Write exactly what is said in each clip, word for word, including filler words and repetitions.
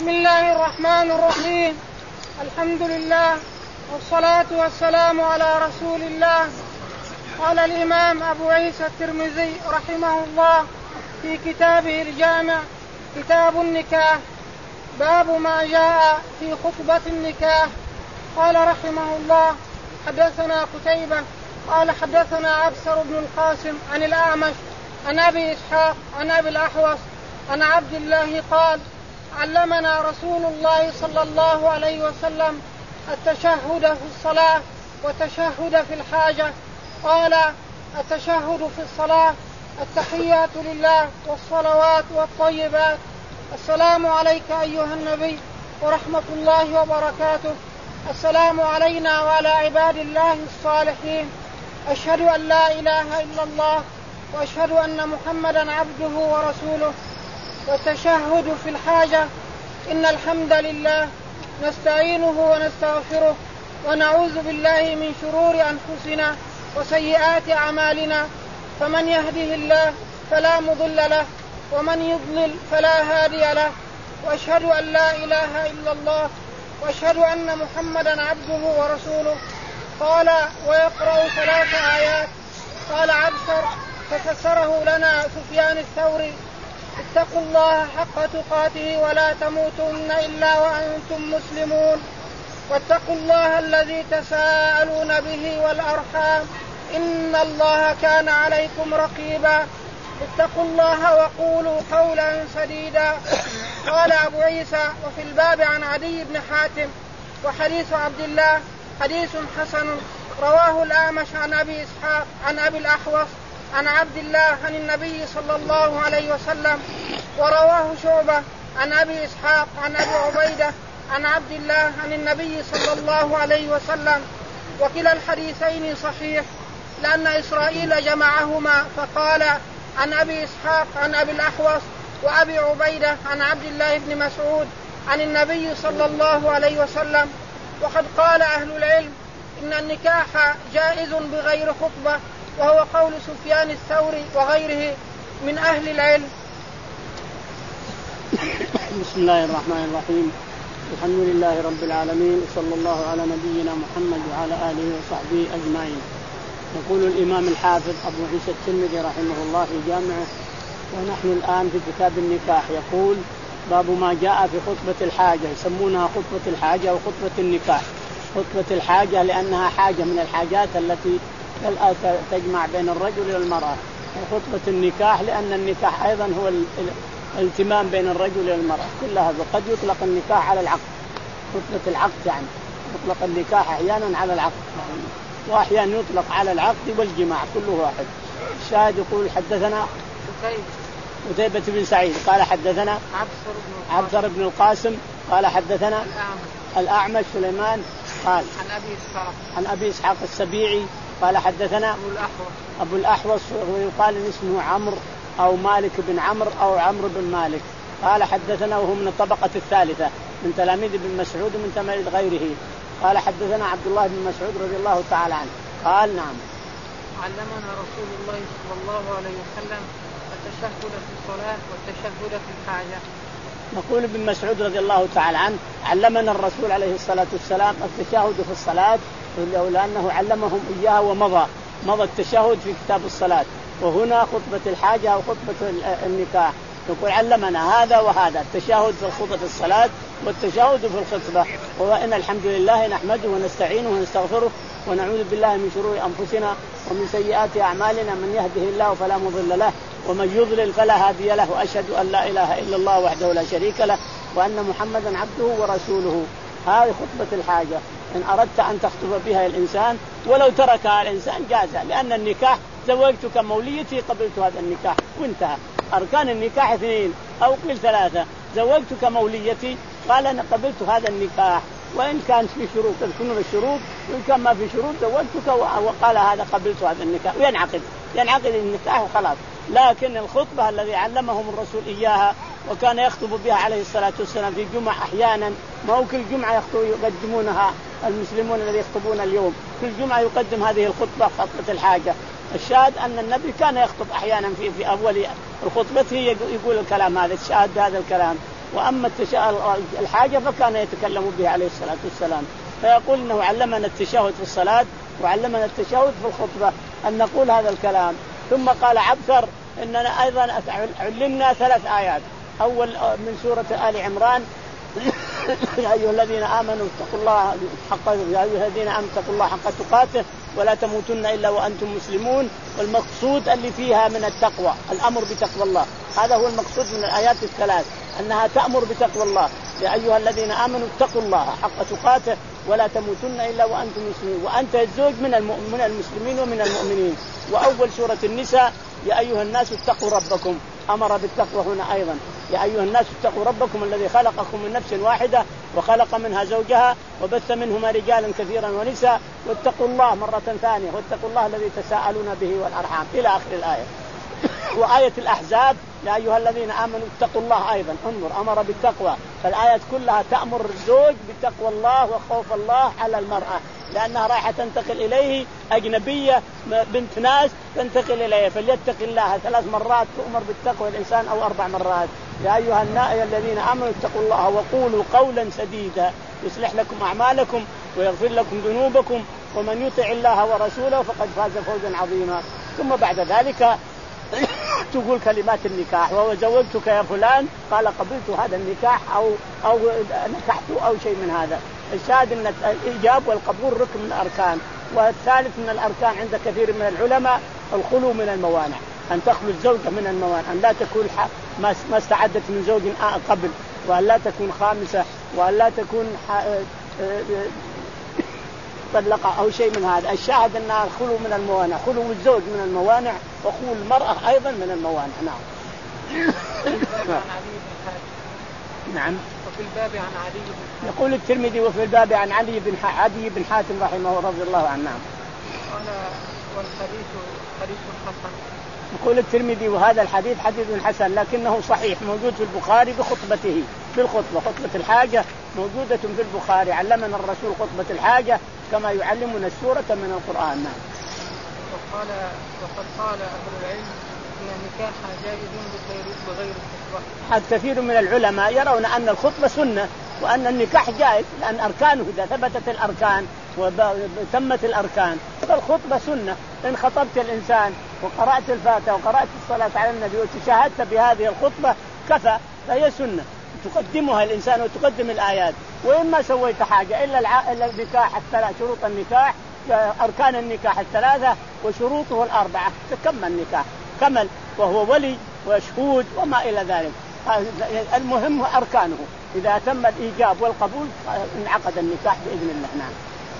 بسم الله الرحمن الرحيم. الحمد لله والصلاة والسلام على رسول الله. قال الإمام أبو عيسى الترمذي رحمه الله في كتابه الجامع كتاب النكاح باب ما جاء في خطبة النكاح. قال رحمه الله حدثنا قتيبة قال حدثنا عبسر بن القاسم عن الأعمش عن أبي إسحاق عن أبي الأحوص عن عبد الله قال علمنا رسول الله صلى الله عليه وسلم التشهد في الصلاة والتشهد في الحاجة. قال التشهد في الصلاة التحيات لله والصلوات والطيبات السلام عليك أيها النبي ورحمة الله وبركاته السلام علينا وعلى عباد الله الصالحين أشهد أن لا إله إلا الله وأشهد أن محمدا عبده ورسوله. والتشهد في الحاجة إن الحمد لله نستعينه ونستغفره ونعوذ بالله من شرور أنفسنا وسيئات أعمالنا فمن يهده الله فلا مضل له ومن يضلل فلا هادي له وأشهد أن لا إله إلا الله وأشهد أن محمدا عبده ورسوله. قال ويقرأ ثلاث آيات. قال عبسر ففسره لنا سفيان الثوري اتقوا الله حق تقاته ولا تموتن إلا وأنتم مسلمون واتقوا الله الذي تساءلون به والأرحام إن الله كان عليكم رقيبا اتقوا الله وقولوا قولا سديدا. قال أبو عيسى وفي الباب عن عدي بن حاتم وحديث عبد الله حديث حسن رواه الأعمش عن أبي إسحاق عن أبي الأحوص عن عبد الله عن النبي صلى الله عليه وسلم ورواه شعبة عن أبي إسحاق عن أبي عبيدة عن عبد الله عن النبي صلى الله عليه وسلم. وكلا الحديثين صحيح لأن إسرائيل جمعهما فقال عن أبي إسحاق عن أبي الأحوص وأبي عبيدة عن عبد الله بن مسعود عن النبي صلى الله عليه وسلم. وقد قال أهل العلم إن النكاح جائز بغير خطبة وهو قول سفيان الثوري وغيره من أهل العلم. بسم الله الرحمن الرحيم. الحمد لله رب العالمين وصلى الله على نبينا محمد وعلى آله وصحبه أجمعين. يقول الإمام الحافظ أبو عيسى الترمذي رحمه الله في جامعه ونحن الآن في كتاب النكاح. يقول باب ما جاء في خطبة الحاجة. يسمونها خطبة الحاجة وخطبة النكاح. خطبة الحاجة لأنها حاجة من الحاجات التي تجمع بين الرجل والمرأة. وخطبة النكاح لأن النكاح أيضا هو الالتمام بين الرجل والمرأة. كل هذا قد يطلق النكاح على العقد. خطبة العقد يعني يطلق النكاح أحيانا على العقد وأحيانا يطلق على العقد والجماع كله واحد. الشاهد يقول حدثنا قتيبة بن سعيد قال حدثنا عبسر بن القاسم قال حدثنا الأعمش سليمان قال عن أبي إسحاق عن أبي إسحاق السبيعي قال حدثنا أبو الأحوص أبو الأحوص ويقال اسمه عمرو أو مالك بن عمرو أو عمرو بن مالك قال حدثنا وهو من الطبقة الثالثة من تلاميذ ابن مسعود ومن تلاميذ غيره. قال حدثنا عبد الله بن مسعود رضي الله تعالى عنه قال نعم علمنا رسول الله صلى الله عليه وسلم التشهد في الصلاة والتشهد في الحاجة. نقول ابن مسعود رضي الله تعالى عنه علمنا الرسول عليه الصلاة والسلام التشهد في الصلاة لأنه علمهم إياه ومضى مضى التشهد في كتاب الصلاة. وهنا خطبة الحاجة أو خطبة النكاح يقول علمنا هذا وهذا التشهد في خطبة الصلاة والتشهد في الخطبة. وإن الحمد لله نحمده ونستعينه ونستغفره ونعوذ بالله من شرور أنفسنا ومن سيئات أعمالنا من يهده الله فلا مضل له ومن يضلل فلا هادي له وأشهد أن لا إله إلا الله وحده لا شريك له وأن محمدا عبده ورسوله. هذه خطبة الحاجة إن أردت أن تخطب بها الإنسان ولو تركها الإنسان جازا لأن النكاح زوجتك موليتي قبلت هذا النكاح وانتهى. أركان النكاح اثنين أو قل ثلاثة. زوجتك موليتي قال أنا قبلت هذا النكاح وإن كان في شروط تكون الشروط وإن كان ما في شروط زوجتك وقال هذا قبلت هذا النكاح وينعقد ينعقد النكاح وخلاص. لكن الخطبة الذي علمهم الرسول إياها وكان يخطب بها عليه الصلاة والسلام في جمعة أحيانا ما هو كل جمعة يقدمونها المسلمون الذي يخطبون اليوم كل جمعة يقدم هذه الخطبة خطبة الحاجة. الشاهد أن النبي كان يخطب أحيانا في في أول خطبته يقول الكلام هذا الشاهد هذا الكلام وأما الحاجة فكان يتكلم بها عليه الصلاة والسلام. فيقول إنه علمنا التشهد في الصلاة وعلمنا التشهد في الخطبة أن نقول هذا الكلام. ثم قال عبثر إننا أيضا علمنا ثلاث آيات. أول من سورة آل عمران يا أيها الذين آمنوا اتقوا الله حق يا أيها الذين آمنوا اتقوا الله حق تقاته ولا تموتن إلا وأنتم مسلمون. والمقصود اللي فيها من التقوى الأمر بتقوى الله، هذا هو المقصود من الآيات الثلاث، أنها تأمر بتقوى الله. يا أيها الذين آمنوا اتقوا الله حق تقاته ولا تموتن إلا وأنتم مسلمون، وأنت الزوج من من المسلمين ومن المؤمنين. وأول سورة النساء يا أيها الناس اتقوا ربكم، أمر بالتقوى هنا أيضا. يا أيها الناس اتقوا ربكم الذي خلقكم من نفس واحدة وخلق منها زوجها وبث منهما رجالا كثيرا ونساء واتقوا الله مرة ثانية واتقوا الله الذي تساءلون به والأرحام إلى آخر الآية. وآية الأحزاب يا أيها الذين آمنوا اتقوا الله أيضا، انظر أمر بالتقوى. فالآيات كلها تأمر الزوج بتقوى الله وخوف الله على المرأة، لأنها رايحة تنتقل إليه أجنبية بنت ناس تنتقل إليه، فليتق الله ثلاث مرات تؤمر بالتقوى الإنسان أو أربع مرات. يا أيها الذين آمنوا اتقوا الله وقولوا قولا سديدا يصلح لكم أعمالكم ويغفر لكم ذنوبكم ومن يطع الله ورسوله فقد فاز فوزا عظيما. ثم بعد ذلك تقول كلمات النكاح، وهو زوجتك يا فلان قال قبلت هذا النكاح أو أو نكحت أو شيء من هذا. الشاهد أن الإيجاب والقبول ركن من الأركان. والثالث من الأركان عند كثير من العلماء الخلو من الموانع، أن تخلو الزوجة من الموانع، أن لا تكون ما استعدت من زوج قبل، وأن لا تكون خامسة، وأن لا تكون طلقة أو شيء من هذا. الشاهد أنها خلو من الموانع، خلو الزوج من الموانع وخلو المرأة أيضا من الموانع. نعم. نعم. وفي الباب عن علي بن يقول الترمذي وفي الباب عن علي بن عدي بن حاتم رحمه رضي الله عنه. قال والحديث حديث حسن. يقول الترمذي وهذا الحديث حديث حسن لكنه صحيح، موجود في البخاري بخطبته في الخطبة. خطبة الحاجة موجودة في البخاري، علمنا الرسول خطبة الحاجة كما يعلمنا السورة من القرآن. وقال وقد قال أهل العلم أن النكاح جائز بغير الخطبة. كثير من العلماء يرون أن الخطبة سنة وأن النكاح جائز، لأن أركانه إذا ثبتت الأركان وتمت الأركان فالخطبة سنة. إن خطبت الإنسان وقرأت الفاتحة وقرأت الصلاة على النبي وتشاهدت بهذه الخطبة كفى، فهي سنة تقدمها الإنسان وتقدم الآيات. وإما سويت حاجة إلا النكاح الثلاث، شروط النكاح أركان النكاح الثلاثة وشروطه الأربعة تكمل النكاح كمل، وهو ولي وشهود وما إلى ذلك. المهم أركانه، إذا تم الإيجاب والقبول انعقد النكاح بإذن الله. نعم.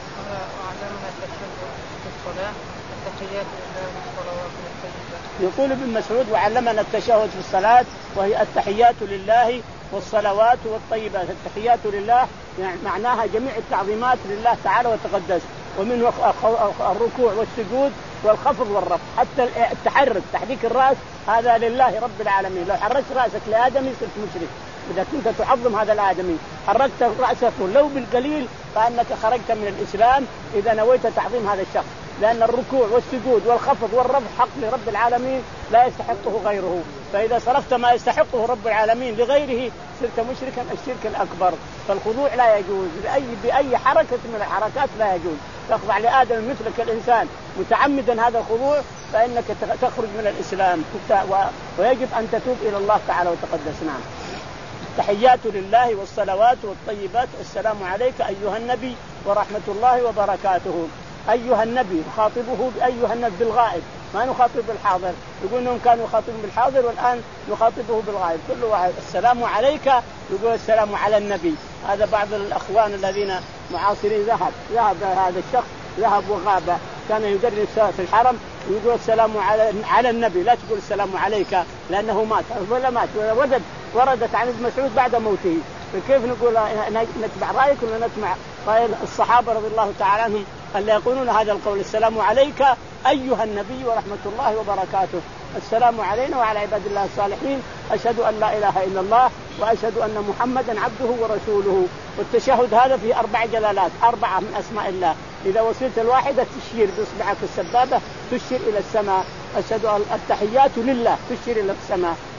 وعلمنا التشهد في الصلاة التحيات لله والصلوات والطيبات. يقول ابن مسعود وعلمنا التشهد في الصلاة وهي التحيات لله والصلوات والطيبات. التحيات لله يعني معناها جميع التعظيمات لله تعالى وتقدس، ومنه الركوع والسجود والخفض والرفع، حتى التحرك تحريك الرأس هذا لله رب العالمين. لو حركت رأسك لآدمي صرت مشرك، إذا كنت تعظم هذا الآدمي حركت رأسك لو بالقليل فأنك خرجت من الإسلام إذا نويت تعظيم هذا الشخص، لأن الركوع والسجود والخفض والرفع حق لرب العالمين لا يستحقه غيره. فإذا صرفت ما يستحقه رب العالمين لغيره صرت مشركا الشرك الأكبر. فالخضوع لا يجوز بأي بأي حركة من الحركات، لا يجوز. تخضع لآدم مثلك الإنسان متعمدا هذا الخضوع فإنك تخرج من الإسلام، ويجب أن تتوب إلى الله تعالى وتقدس. نعم. التحيات لله والصلوات والطيبات. السلام عليك أيها النبي ورحمة الله وبركاته. أيها النبي نخاطبه بأيها النبي بالغائب، ما نخاطب بالحاضر. يقول انهم كانوا يخاطبون بالحاضر والآن نخاطبه بالغائب. كل واحد السلام عليك يقول السلام على النبي. هذا بعض الأخوان الذين معاصرين ذهب ذهب هذا الشخص ذهب وغاب، كان يدرس في الحرم يقول السلام على على النبي، لا تقول السلام عليك لأنه مات ولا مات وردت وردت عن ابن مسعود بعد موته. فكيف نقول نتبع رأيك ولا نتبع رأي الصحابة رضي الله تعالى عنهم اللي يقولون هذا القول السلام عليك أيها النبي ورحمة الله وبركاته. السلام علينا وعلى عباد الله الصالحين، أشهد أن لا إله إلا الله وأشهد أن محمدا عبده ورسوله. والتشهد هذا فيه أربع جلالات، أربعة من أسماء الله. إذا وصلت الواحدة تشير بإصبعك السبابة تشير إلى السماء، أشهد أن التحيات لله تشير إلى السماء،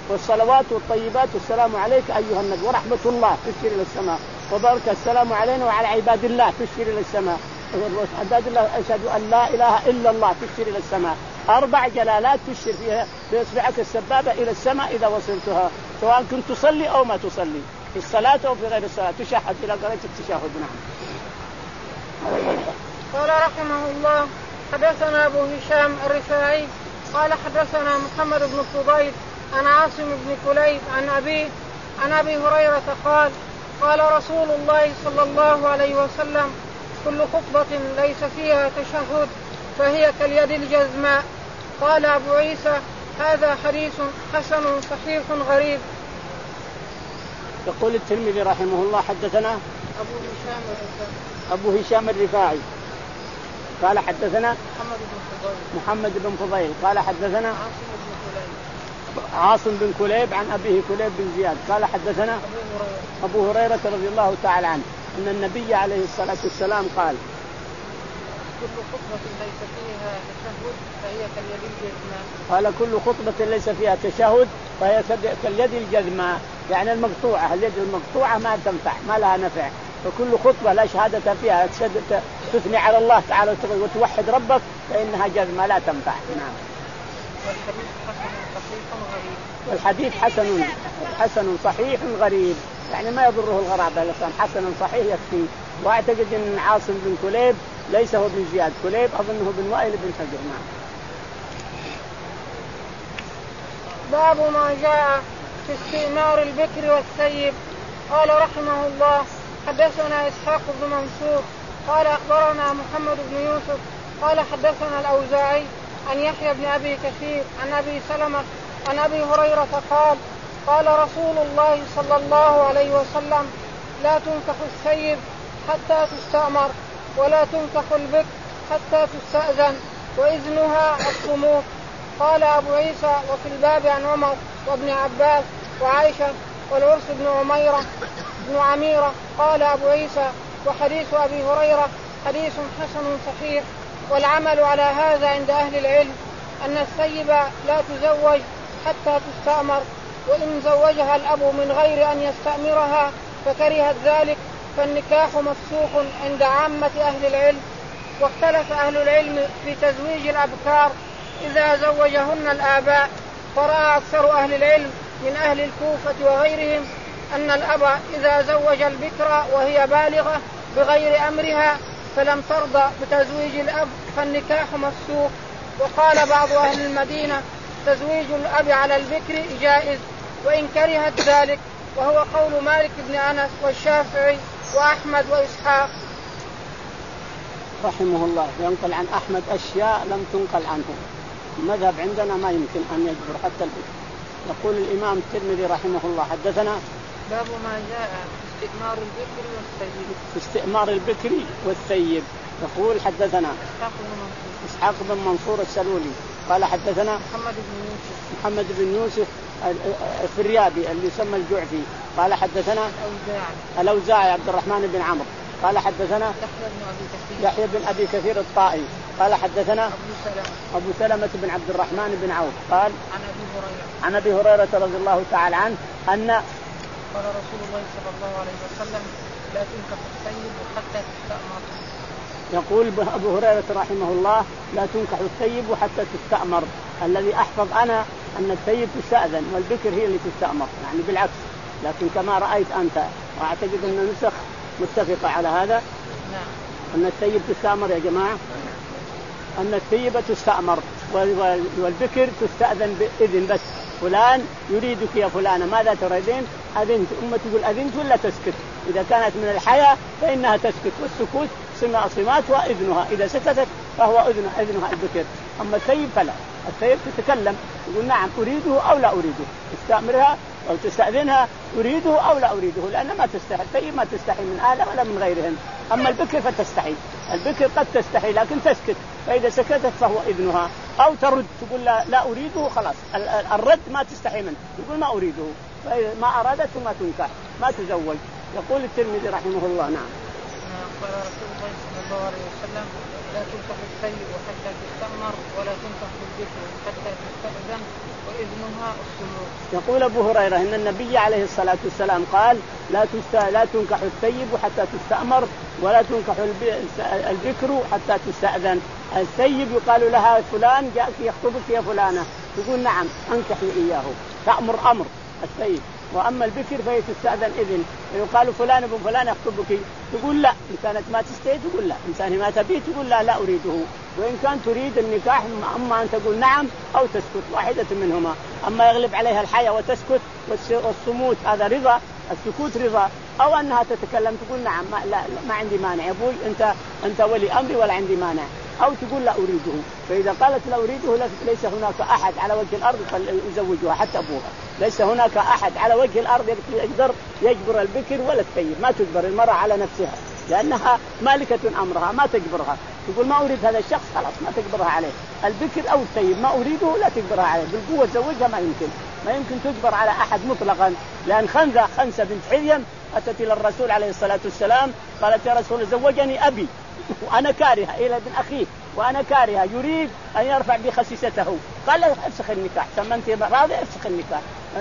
والصلوات والطيبات والسلام عليك أيها النبي ورحمة الله تشير إلى السماء وبركة السلام علينا وعلى عباد الله تشير إلى السماء عباد الله أشهد أن لا إله إلا الله تشير إلى السماء. أربع جلالات تشير فيها بإصبعك السبابة إلى السماء إذا وصلتها سواء كنت تصلي أو ما تصلي في الصلاة أو في غير الصلاة تشهد إلى قراءة التشهد. نعم. قال رحمه الله حدثنا أبو هشام الرفاعي قال حدثنا محمد بن فضيل عن عاصم بن كليب عن أبيه عن أبي هريرة قال قال رسول الله صلى الله عليه وسلم كل خطبة ليس فيها تشهد فهي كاليد الجزماء. قال أبو عيسى هذا حديث حسن صحيح غريب. يقول الترمذي رحمه الله حدثنا أبو هشام الرفاعي أبو هشام الرفاعي قال حدثنا محمد بن فضيل محمد بن فضيل قال حدثنا عاصم بن كليب عاصم بن كليب عن أبيه كليب بن زياد قال حدثنا أبو هريرة أبو هريرة رضي الله تعالى عنه أن النبي عليه الصلاة والسلام قال كل خطبة ليس فيها تشهد فهي كاليد الجزماء. قال كل خطبة ليس فيها تشهد فهي كاليد الجزماء يعني المقطوعة. اليد المقطوعة ما تنفع ما لها نفع. فكل خطبة لا شهادة فيها تثني على الله تعالى وتوحد ربك فإنها جزمة لا تنفع. نعم. والحديث حسن صحيح غريب. والحديث حسن حسن صحيح غريب يعني ما يضره الغرابة لسان حسن صحيح يكفي. واعتقد ان عاصم بن كليب ليس هو بن زياد كليب اظنه بن وائل بن حجر. نعم. باب ما جاء في استئمار البكر والثيب. قال رحمه الله حدثنا إسحاق بن منصور قال أخبرنا محمد بن يوسف قال حدثنا الأوزاعي عن يحيى بن أبي كثير عن أبي سلمة عن أبي هريرة قال قال رسول الله صلى الله عليه وسلم لا تنكح الثيب حتى تستأمر ولا تنكح البكر حتى تستأذن وإذنها الصموت. قال أبو عيسى وفي الباب عن عمر وابن عباس وعائشة والعرس بن عميرة بن عميرة. قال أبو عيسى وحديث أبي هريرة حديث حسن صحيح. والعمل على هذا عند أهل العلم أن الثيب لا تزوج حتى تستأمر وإن زوجها الأب من غير أن يستأمرها فكرهت ذلك فالنكاح مفسوخ عند عامة أهل العلم. واختلف أهل العلم في تزويج الأبكار إذا زوجهن الآباء. فرأى أكثر أهل العلم من أهل الكوفة وغيرهم أن الأب إذا زوج البكر وهي بالغة بغير أمرها فلم ترضى بتزويج الأب فالنكاح مفسوخ. وقال بعض أهل المدينة تزويج الأب على البكر جائز وإن كرهت ذلك وهو قول مالك بن أنس والشافعي وأحمد وإسحاق رحمه الله. ينقل عن أحمد أشياء لم تنقل عنه. المذهب عندنا ما يمكن أن يجبر حتى البكر. يقول الإمام الترمذي رحمه الله حدثنا باب ما جاء في استئمار البكر والثيب. في استئمار البكر والثيب. يقول حدثنا إسحاق بن منصور السلولي قال حدثنا محمد بن يوسف محمد بن يوسف الفريابي اللي يسمى الجعفي قال حدثنا الأوزاعي عبد الرحمن بن عمرو قال حدثنا يحيى بن أبي كثير الطائي قال حدثنا أبو سلمة بن عبد الرحمن بن عوف قال عن أبي هريرة عن أبي هريرة رضي الله تعالى عنه أن قال رسول الله صلى الله عليه وسلم لا تنكح الثيب حتى تستأمر. يقول أبو هريرة رحمه الله لا تنكح الثيب حتى تستأمر. الذي أحفظ أنا أن الثيب تستأذن والبكر هي اللي تستأمر يعني بالعكس. لكن كما رأيت أنت وأعتقد أن نسخ متفقة على هذا نعم. أن الثيب تستأمر يا جماعة أن الثيبة تستأمر والبكر تستأذن بإذن بس فلان يريدك يا فلانة ماذا تريدين أذنت. أمة تقول أذنت ولا تسكت. إذا كانت من الحياة فإنها تسكت والسكوت صمات وإذنها إذا سكتت فهو إذنها, إذنها البكر. أما الثيب فلا. الثيب تتكلم تقول نعم أريده أو لا أريده تستأمرها أو تستأذنها أريده أو لا أريده لأن ما تستحي. الثيب ما تستحي من أهله ولا من غيرهم. أما البكر فتستحي. البكر قد تستحي لكن تسكت فإذا سكتت فهو إذنها أو ترد تقول لا, لا أريده خلاص. الرد ما تستحي منه تقول ما أريده ما أرادت ما تنكح ما تزوج. يقول الترمذي رحمه الله نعم. قال رسول الله صلى الله عليه وسلم لا تنكح الثيب حتى تستأمر ولا تنكح البكر حتى تستأذن وإذنها السموع. يقول أبو هريرة إن النبي عليه الصلاة والسلام قال لا لا تنكح الثيب حتى تستأمر ولا تنكح البكر حتى تستأذن. الثيب يقال لها فلان جاءك يخطبك يا فلانة تقول نعم أنكحي إياه تأمر أمر الثيب. وأما البكر فهي تستأذن إذن. يقال فلان ابن فلان يخطبك تقول لا إن كانت ما تستطيع تقول لا إن كانت ما تبي تقول لا لا أريده. وإن كان تريد النكاح أما أن تقول نعم أو تسكت واحدة منهما. أما يغلب عليها الحياة وتسكت والصموت هذا رضا السكوت رضا أو أنها تتكلم تقول نعم ما, لا ما عندي مانع يا أبوي أنت أنت ولي أمري ولا عندي مانع أو تقول لا أريده. فإذا قالت لا أريده ليس هناك أحد على وجه الأرض يزوجها حتى أبوها. ليس هناك أحد على وجه الأرض يقدر يجبر البكر ولا الثيب. ما تجبر المرأة على نفسها لأنها مالكة أمرها ما تجبرها. تقول ما أريد هذا الشخص خلاص ما تجبرها عليه. البكر أو الثيب ما أريده لا تجبرها عليه بالقوة تزوجها ما يمكن ما يمكن تجبر على أحد مطلقا. لأن خنزة خنسة بنت حريم أتت إلى الرسول عليه الصلاة والسلام قالت يا رسول زوجني أبي وأنا كارهة إلى ابن أخيه وأنا كارهة يريد أن يرفع بخسيسته. قال له افسخ النكاح ثم أنت راضي افسخ النكاح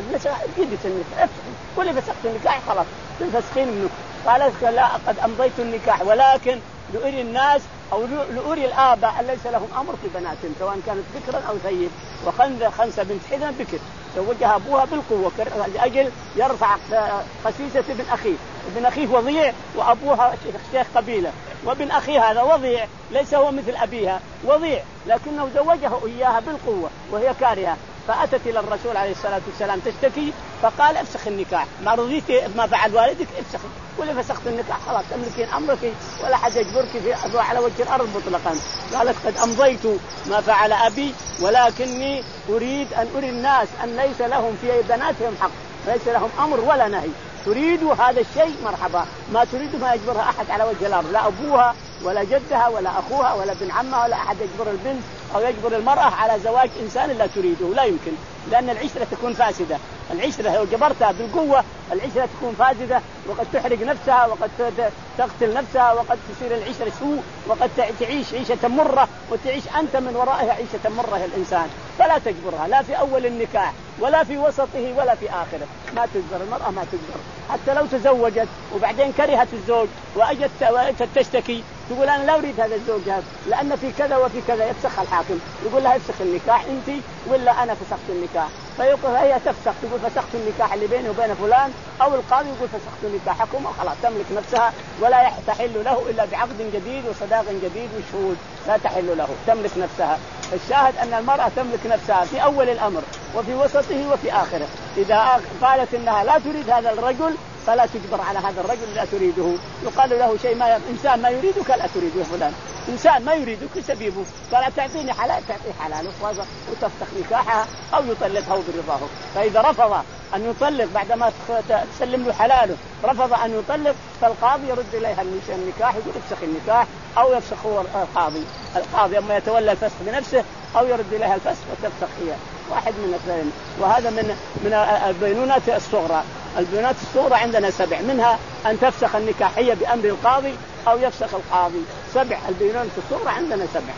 جدت النكاح كل فسخت النكاح خلاص تنفسخين منه. قالت لا قد أمضيت النكاح ولكن لأري الناس أو لأري الآباء ليس لهم أمر في بناتهم سواء كانت بكرا أو ثيب. وخنزة خنسة بنت حريم بكر زوجها أبوها بالقوة لأجل يرفع خسيسة ابن أخيه. ابن أخيه وضيع وأبوها شيخ قبيلة وابن أخيه هذا وضيع ليس هو مثل أبيها وضيع لكنه زوجه إياها بالقوة وهي كارهة. فأتت إلى الرسول عليه الصلاة والسلام تشتكي فقال افسخ النكاح ما رضيت ما فعل والدك افسخ كل فسخت النكاح خلاص تملكين أمرك ولا حد يجبرك في على وجه الأرض مطلقا. قالت قد أمضيت ما فعل أبي ولكني أريد أن أري الناس أن ليس لهم في بناتهم حق ليس لهم أمر ولا نهي. تريد هذا الشيء مرحبا ما تريد ما يجبرها أحد على وجه الأرض لا أبوها ولا جدها ولا أخوها ولا ابن عمها ولا أحد يجبر البنت أو يجبر المرأة على زواج إنسان لا تريده لا يمكن. لأن العشرة تكون فاسدة. العشرة لو جبرتها بالقوة العشرة تكون فاسدة وقد تحرق نفسها وقد تقتل نفسها وقد تصير العشرة سوء وقد تعيش عيشة مرة وتعيش أنت من ورائها عيشة مرة الإنسان. فلا تجبرها لا في أول النكاح ولا في وسطه ولا في آخره. ما تجبر المرأة ما تجبر حتى لو تزوجت وبعدين كرهت الزوج وأجت تشتكي تقول أنا لا أريد هذا الزوج هذا لأن في كذا وفي كذا يفسخ الحاكم يقول لها افسخ النكاح أنت ولا أنا فسخت النكاح. فيقول هي تفسخ تقول فسخت النكاح اللي بيني وبين فلان أو القاضي يقول فسخت نكاحكم وخلاص تملك نفسها ولا تحل له إلا بعقد جديد وصداق جديد وشهود لا تحل له تملك نفسها. الشاهد أن المرأة تملك نفسها في أول الأمر وفي وسطه وفي آخره. إذا قالت إنها لا تريد هذا الرجل فلا تجبر على هذا الرجل لا تريده. يقال له شيء ما إنسان ما يريدك لا تريده يا فلان إنسان ما يريدك سبيبه قال تعطيني حلال تعطيه حلال وتفسخ نكاحها أو يطلقها برضاه. فإذا رفض أن يطلق بعدما تسلم له حلاله رفض أن يطلق فالقاضي يرد إليها النكاح يقول افسخ النكاح أو يفسخ هو القاضي. القاضي أما يتولى الفسخ بنفسه أو يرد إليها الفسخ وتفسخ هي واحد من اثنين. وهذا من من البينونات الصغرى. البينونات الصغرى عندنا سبع منها أن تفسخ النكاحية بأمر القاضي أو يفسخ القاضي سبع. البينونات الصغرى عندنا سبع.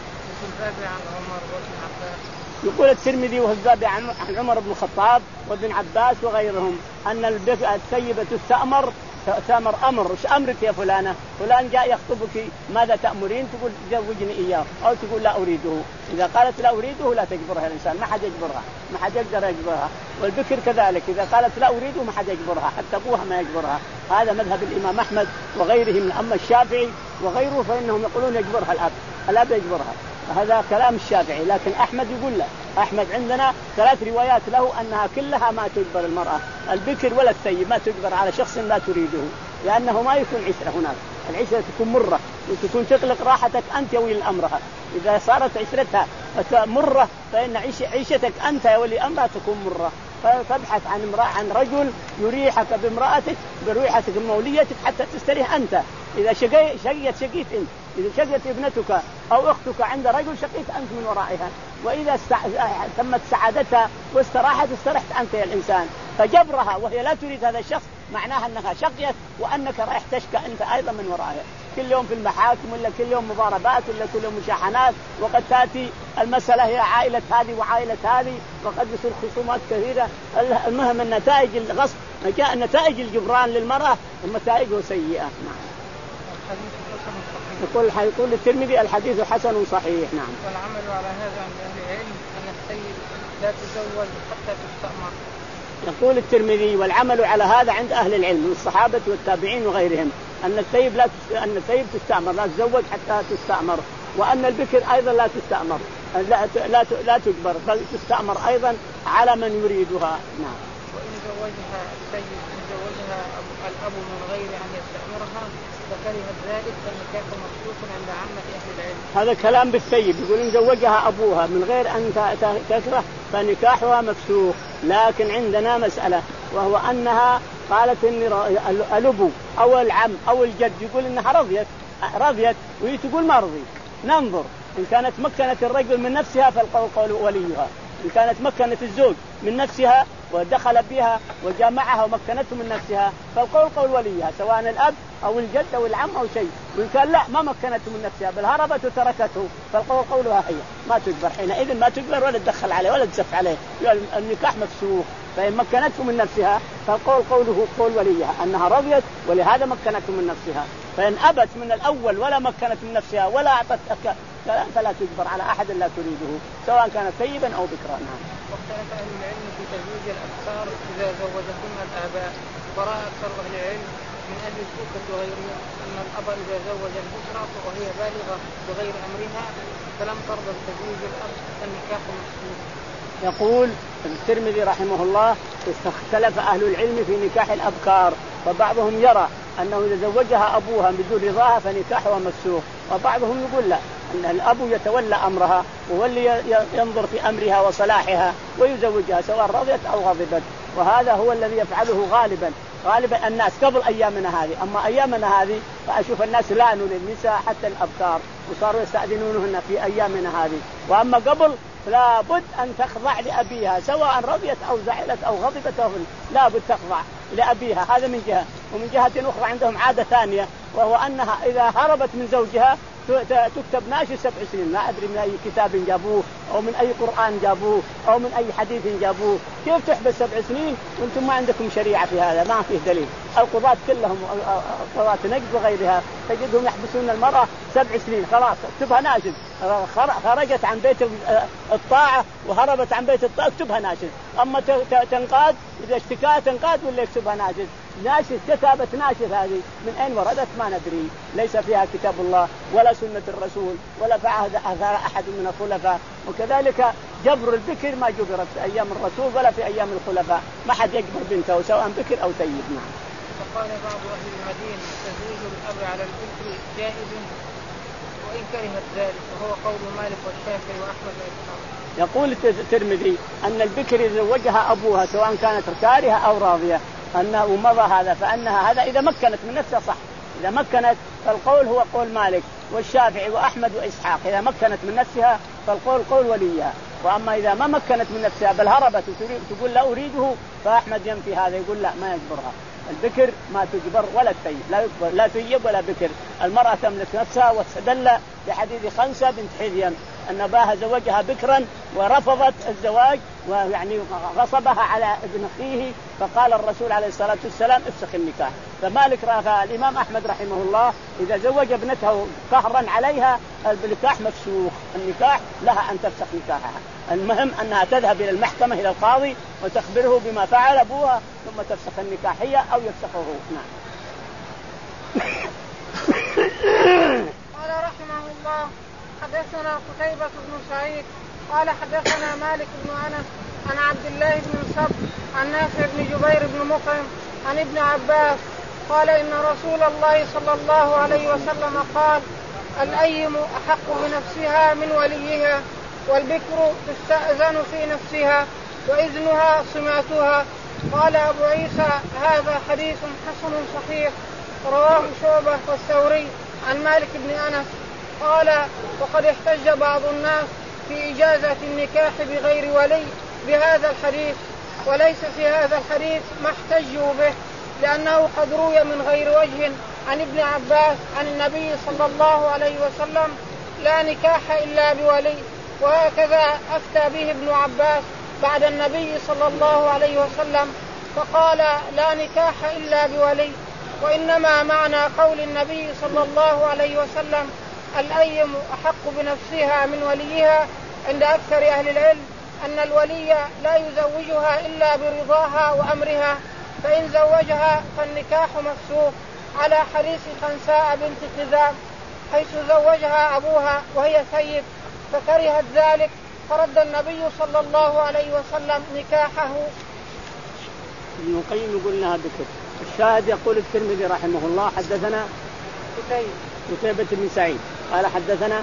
يقول الترمذي وهزابي عن عمر بن الخطاب وابن عباس وغيرهم أن الثيبة تستأمر تأمر أمر وش أمرك يا فلانة فلان جاء يخطبك ماذا تأمرين تقول زوجني إياه أو تقول لا أريده. إذا قالت لا أريده لا تجبرها الإنسان ما حد يجبرها ما حد يقدر يجبرها. والبكر كذلك إذا قالت لا أريده ما حد يجبرها حتى أبوها ما يجبرها. هذا مذهب الإمام أحمد وغيره من أما الشافعي وغيره فإنهم يقولون يجبرها الأب الأب يجبرها. هذا كلام الشافعي لكن أحمد يقول لا. أحمد عندنا ثلاث روايات له أنها كلها ما تجبر المرأة البكر ولا الثيب ما تجبر على شخص لا تريده لأنه ما يكون عشرة هناك. العشرة تكون مرة وتكون تقلق راحتك أنت يا ولي أمرها. إذا صارت عشرتها مرة فإن عيش عيشتك أنت يا ولي أمرها تكون مرة. فابحث عن امرأة عن رجل يريحك بامرأتك بريحتك بموليتك حتى تستريح أنت. إذا شقي شقيت شقيت أنت إذا شقيت ابنتك أو أختك عند رجل شقيت أنت من ورائها. وإذا استع... تمت سعادتها واستراحت استرحت أنت يا الإنسان. فجبرها وهي لا تريد هذا الشخص معناها أنها شقيت وأنك رايح تشكى أنت أيضا من ورائها، كل يوم في المحاكم ولا كل يوم مضاربات ولا كل يوم مشاحنات، وقد تأتي المسألة هي عائلة هذه وعائلة هذه، وقد يصير خصومات كثيرة. المهم النتائج الغصب نتائج الجبران للمرأة نتائجه سيئة. يقول حيقول الترمذي الحديث حسن صحيح. نعم. والعمل على هذا عند أهل العلم أن السيد لا تزوج حتى تستأمر. يقول الترمذي والعمل على هذا عند أهل العلم من الصحابة والتابعين وغيرهم أن الثيب لا أن الثيب تستأمر لا تزوج حتى تستأمر، وأن البكر أيضا لا تستأمر لا لا لا تجبر بل تستأمر أيضا على من يريدها. نعم. وإن زوجها السيد إن زوجها الأب من غير أن يستأمرها فكره ذلك فالنكاح مفسوخ عند عامة أهل العلم. هذا كلام بالثيب، يقول إن زوجها أبوها من غير أن تكره فنكاحها مفسوخ، لكن عندنا مسألة وهو أنها قالت إني الأبو أو العم أو الجد يقول إنها رضيت رضيت وهي تقول ما رضي. ننظر إن كانت مكنت الرجل من نفسها فالقول قول وليها، إن كانت مكنت الزوج من نفسها ودخل بها وجامعها ومكنته من نفسها فالقول قول وليها سواء الأب أو الجد أو العم أو شيء. وإن كان لا ما مكنته من نفسها بل هربت وتركته فالقول قولها هي، ما تجبر حينئذ، ما تجبر ولا تدخل عليه ولا تزف عليه، يعني النكاح مفسوخ. فإن مكنته من نفسها فالقول قوله قول وليها أنها رضيت ولهذا مكنته من نفسها. فإن أبت من الأول ولا مكنت من نفسها ولا أعطت فلا تجبر على أحد لا تريده سواء كان ثيبا أو بكرا. واختلف أهل العلم في تزويج الأبكار إذا زوجتهن الآباء، ورأى أكثر أهل العلم من أهل الكوفة وغيرهم أن الأب إذا زوج البكرة وهي بالغة بغير أمرها فلم ترضى بتزويج الأب فالنكاح مفسوخ. يقول الترمذي رحمه الله اختلف أهل العلم في نكاح الأبكار، فبعضهم يرى أنه إذا زوجها أبوها بدون رضاها فنكاحها مفسوخ، وبعضهم يقول لا أن الأب يتولى أمرها وهو اللي ينظر في أمرها وصلاحها ويزوجها سواء رضيت أو غضبت. وهذا هو الذي يفعله غالبا غالبا الناس قبل أيامنا هذه. أما أيامنا هذه فأشوف الناس لعنوا للنساء حتى الأبكار وصاروا يستأذنونهن في أيامنا هذه. وأما قبل لا بد أن تخضع لأبيها سواء رضيت أو زعلت أو غضبت أو لا بد تخضع لأبيها. هذا من جهة. ومن جهة أخرى عندهم عادة ثانية وهو أنها إذا هربت من زوجها تكتب ناشي سبع سنين، ما أدري من أي كتاب جابوه أو من أي قرآن جابوه أو من أي حديث جابوه. كيف تحبس سبع سنين وأنتم ما عندكم شريعة في هذا؟ ما فيه دليل. القضاة كلهم قضاة نجد وغيرها تجدهم يحبسون المرأة سبع سنين خلاص اكتبها ناشد، خرجت عن بيت الطاعة وهربت عن بيت الطاعة اكتبها ناشد. أما تنقاد إذا اشتكاها تنقاد ولا يكتبها ناشد؟ ناشد كتابة ناشد هذه من أين وردت ما ندري، ليس فيها كتاب الله ولا سنة الرسول ولا فعهد أحد من الخلفاء. وكذلك جبر البكر ما جبرت في أيام الرسول ولا في أيام الخلفاء، ما حد يجبر بنته سواء بكر أو ثيب. نعم. فقال بعض أهل المدينة تزويج الأب على البكر جائز وإن كرهت ذلك، وهو قول مالك والشافعي وأحمد وإسحاق. يقول الترمذي أن البكر زوجها أبوها سواء كانت كارهة أو راضية أنه مضى هذا، فأنها هذا إذا مكنت من نفسها صح، إذا مكنت فالقول هو قول مالك والشافعي وأحمد وإسحاق، إذا مكنت من نفسها فالقول قول وليها. وأما إذا ما مكنت من نفسها بل هربت وتقول لا أريده فأحمد ينفي هذا، يقول لا ما يجبرها. البكر ما تجبر ولا الثيب، لا يجبر لا ثيب ولا بكر. المرأة تملك نفسها، واستدل بحديث خنسة بنت حذيم أن أباها زوجها بكرا ورفضت الزواج ويعني غصبها على ابن أخيه، فقال الرسول عليه الصلاة والسلام افسخ النكاح. فمالك رأى الإمام أحمد رحمه الله إذا زوج ابنته قهرا عليها النكاح مفسوخ، النكاح لها أن تفسخ نكاحها. المهم أنها تذهب إلى المحكمة إلى القاضي وتخبره بما فعل أبوها ثم تفسخ النكاح هي أو يفسخه. نعم. قال رحمه الله حدثنا قتيبة بن سعيد قال حدثنا مالك بن أنس عن عبد الله بن الصبر عن نافع بن جبير بن مطعم عن ابن عباس قال إن رسول الله صلى الله عليه وسلم قال الأيم أحق بنفسها من وليها والبكر تستأذن في نفسها وإذنها سمعتها. قال أبو عيسى هذا حديث حسن صحيح رواه شعبة والثوري عن مالك بن أنس قال وقد احتج بعض الناس في إجازة النكاح بغير ولي بهذا الحديث وليس في هذا الحديث ما احتجوا به لأنه قد روي من غير وجه عن ابن عباس عن النبي صلى الله عليه وسلم لا نكاح إلا بولي، وهكذا أفتى به ابن عباس بعد النبي صلى الله عليه وسلم فقال لا نكاح إلا بولي. وإنما معنى قول النبي صلى الله عليه وسلم الأيم أحق بنفسها من وليها عند أكثر أهل العلم أن الولي لا يزوجها إلا برضاها وأمرها، فإن زوجها فالنكاح مفسوخ، على حديث خنساء بنت خزام حيث زوجها أبوها وهي ثيب فكرهت ذلك فرد النبي صلى الله عليه وسلم نكاحه. ابن القيم يقول لها بكر. الشاهد يقول الترمذي رحمه الله حدثنا قتيبة بن سعيد قال حدثنا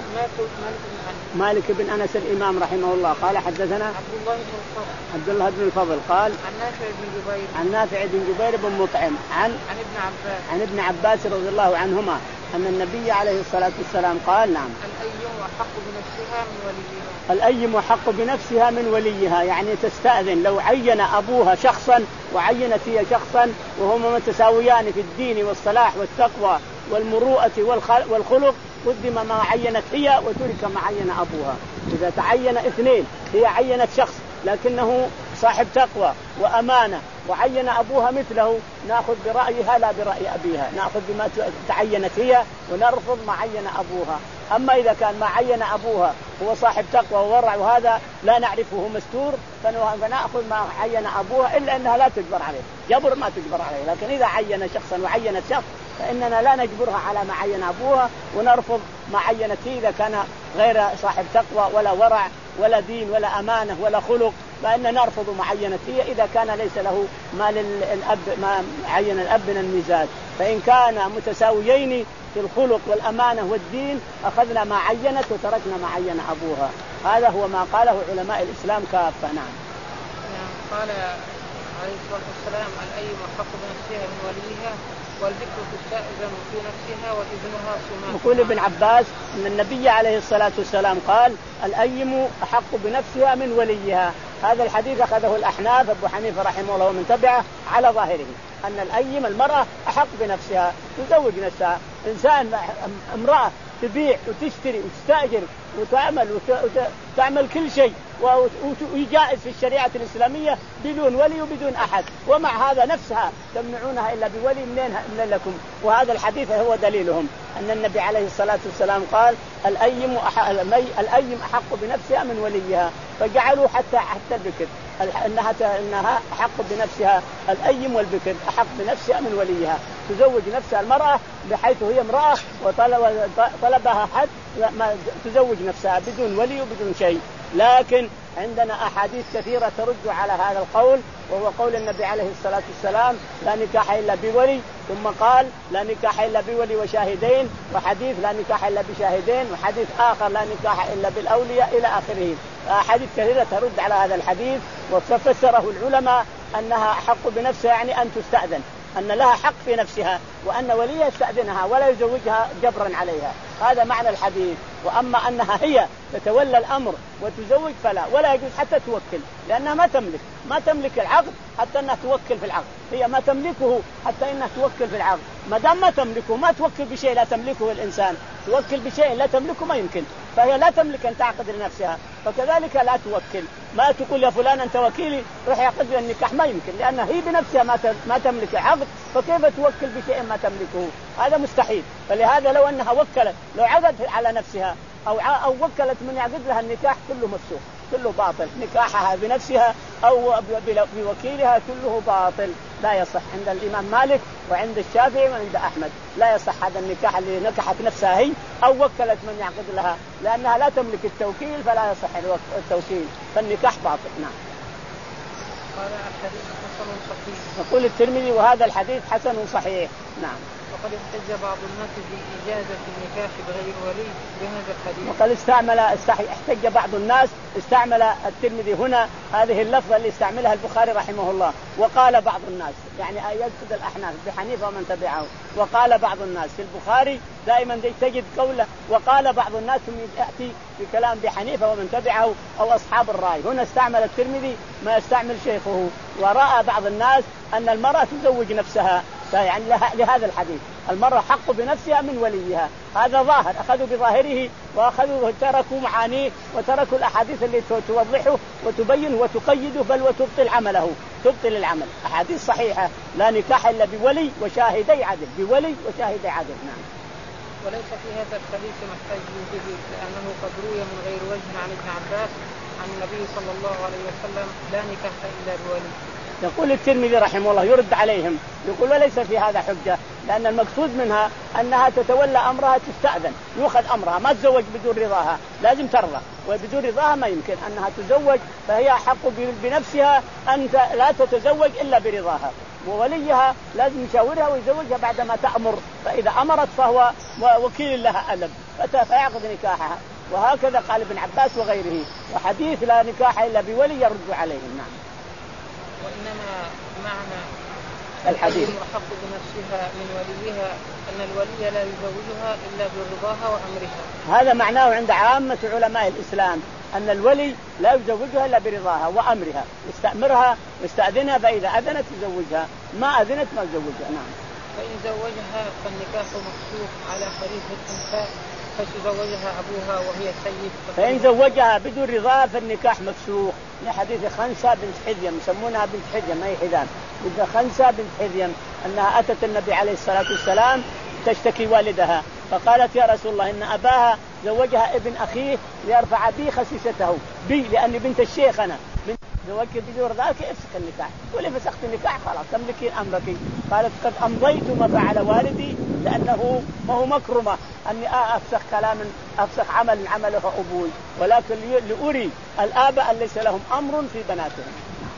مالك بن أنس الإمام رحمه الله قال حدثنا عبد الله بن الفضل عبد الله بن الفضل قال عن نافع بن جبير عن نافع بن جبير بن مطعم عن عن ابن عباس عن ابن عباس رضي الله عنهما أن النبي عليه الصلاة والسلام قال نعم الأيم أحق بنفسها من وليها الأيم أحق بنفسها من وليها، يعني تستأذن لو عين أبوها شخصا وعينت هي شخصا وهما متساويان في الدين والصلاح والتقوى والمروءة والخلق قدم ما عينت هي وترك ما عين أبوها. إذا تعين اثنين هي عينت شخص لكنه صاحب تقوى وأمانة وعين أبوها مثله نأخذ برأيها لا برأي أبيها، نأخذ بما تعينت هي ونرفض ما عين أبوها. أما إذا كان ما عين أبوها هو صاحب تقوى وورع وهذا لا نعرفه مستور فنأخذ ما عين أبوها إلا أنها لا تجبر عليه، جبر ما تجبر عليه. لكن إذا عين شخصا وعينت شخص فإننا لا نجبرها على ما عين أبوها ونرفض ما عينت هي إذا كان غير صاحب تقوى ولا ورع ولا دين ولا أمانة ولا خلق، فإن نرفض ما عينت هي إذا كان ليس له ما للأب ما عين الأب من الميزات. فإن كان متساويين في الخلق والأمانة والدين أخذنا ما عينت وتركنا ما عين أبوها. هذا هو ما قاله علماء الإسلام كافة. نعم. قال عليه الصلاة والسلام الأيم أحق بنفسها من وليها والبكر تستأذن في نفسها وإذنها سماح. يقول ابن عباس أن النبي عليه الصلاة والسلام قال الأيم أحق بنفسها من وليها. هذا الحديث أخذه الأحناف أبو حنيفة رحمه الله ومن تبعه على ظاهره أن الأيم المرأة أحق بنفسها تزوج نفسها. إنسان امرأة تبيع وتشتري وتستأجر وتعمل وتعمل كل شيء ويجائز في الشريعة الإسلامية بدون ولي وبدون أحد، ومع هذا نفسها تمنعونها إلا بولي منين من لكم. وهذا الحديث هو دليلهم أن النبي عليه الصلاة والسلام قال الأيم أحق, الأيم أحق بنفسها من وليها، فجعلوا حتى حتى البكر أنها أنها أحق بنفسها. الأيم والبكر أحق بنفسها من وليها، تزوج نفسها المرأة بحيث هي امرأة وطلبها حد ما تزوج نفسها بدون ولي وبدون شيء. لكن عندنا أحاديث كثيرة ترد على هذا القول، وهو قول النبي عليه الصلاة والسلام لا نكاح إلا بولي، ثم قال لا نكاح إلا بولي وشاهدين، وحديث لا نكاح إلا بشاهدين، وحديث آخر لا نكاح إلا بالأولياء إلى آخره. أحاديث كثيرة ترد على هذا الحديث، وفسره العلماء أنها أحق بنفسها يعني أن تستأذن، أن لها حق في نفسها وأن وليها يستأذنها ولا يزوجها جبرا عليها. هذا معنى الحديث. وأما أنها هي تتولى الأمر وتزوج فلا، ولا يجوز حتى توكل لأنها ما تملك ما تملك العقد حتى أنها توكل في العقد، هي ما تملكه حتى أنها توكل في العقد. ما دام ما تملكه ما توكل بشيء لا تملكه الإنسان، توكل بشيء لا تملكه ما يمكن، فهي لا تملك أن تعقد لنفسها، فكذلك لا توكل. ما تقول يا فلان أنت وكيلي روح يعقد لي النكاح، ما يمكن، لأن هي بنفسها ما ما تملك العقد، فكيف توكل بشيء ما تملكه؟ هذا مستحيل. فلهذا لو أنها وكلت لو عقدت على نفسها أو أو وكلت من يعقد لها النكاح كله مفسوخ كله باطل، نكاحها بنفسها أو بوكيلها كله باطل لا يصح عند الإمام مالك وعند الشافعي وعند أحمد. لا يصح هذا النكاح اللي نكحت نفسها هي أو وكلت من يعقد لها، لأنها لا تملك التوكيل فلا يصح التوكيل، فالنكاح باطل. نعم. قال الحديث حسن صحيح. يقول الترمذي وهذا الحديث حسن صحيح. نعم. وقد احتج بعض الناس بإجازة النكاح بغير ولي بهذا الحديث. وقد استعمل احتج بعض الناس استعمل الترمذي هنا هذه اللفظة اللي استعملها البخاري رحمه الله، وقال بعض الناس يعني يقصد الأحناف بحنيفة ومن تبعه، وقال بعض الناس. في البخاري دائما تجد قوله وقال بعض الناس يأتي بكلام بحنيفة ومن تبعه أو أصحاب الرأي. هنا استعمل الترمذي ما يستعمل شيخه، ورأى بعض الناس أن المرأة تزوج نفسها، يعني لهذا الحديث المرأة حق بنفسها من وليها. هذا ظاهر، أخذوا بظاهره وأخذوا تركوا معانيه وتركوا الأحاديث اللي توضحه وتبين وتقيده بل وتبطل عمله، تبطل العمل. أحاديث صحيحة لا نكاح إلا بولي وشاهدي عدل، بولي وشاهدي عدل. نعم. وليس في هذا الحديث محتاج به لأنه قد روي من غير وجه عن ابن عباس عن النبي صلى الله عليه وسلم لا نكاح إلا بولي. يقول الترمذي رحمه الله يرد عليهم يقول وليس في هذا حجة، لأن المقصود منها أنها تتولى أمرها، تستأذن يؤخذ أمرها، ما تزوج بدون رضاها، لازم ترضى، وبدون رضاها ما يمكن أنها تزوج، فهي حق بنفسها أن لا تتزوج إلا برضاها، ووليها لازم يشاورها ويزوجها بعدما تأمر، فإذا أمرت فهو وكيل لها ألب فيعقد نكاحها. وهكذا قال ابن عباس وغيره. وحديث لا نكاح إلا بولي يرد عليهم. نعم. وإنما معنى الحديث أحق بنفسها من وليها أن الولي لا يزوجها إلا برضاها وأمرها. هذا معناه عند عامة علماء الإسلام أن الولي لا يزوجها إلا برضاها وأمرها، يستأمرها ويستأذنها، فإذا أذنت يزوجها، ما أذنت ما يزوجها. نعم. فإن زوجها فالنكاح مفسوخ على خليفة الأنثى فتزوجها أبوها وهي سيد. فإن زوجها بدون رضاها فالنكاح مفسوخ، لحديث خنسة بنت حذيم، يسمونها بنت حذيم ما هي حذام، بنت خنسة بنت حذيم أنها أتت النبي عليه الصلاة والسلام تشتكي والدها، فقالت يا رسول الله إن أباها زوجها ابن أخيه ليرفع بي خسيسته، بي لأني بنت الشيخ أنا، زوجك بدون رضاك افسخ النكاح، ولي فسخت النكاح خلاص تملكين أمرك. قالت قد أمضيت ما فعل والدي لأنه ما هو مكرمة أني أفسخ كلام أفسخ عمل عمله أبوي، ولكن لأري الآباء ليس لهم أمر في بناتهم.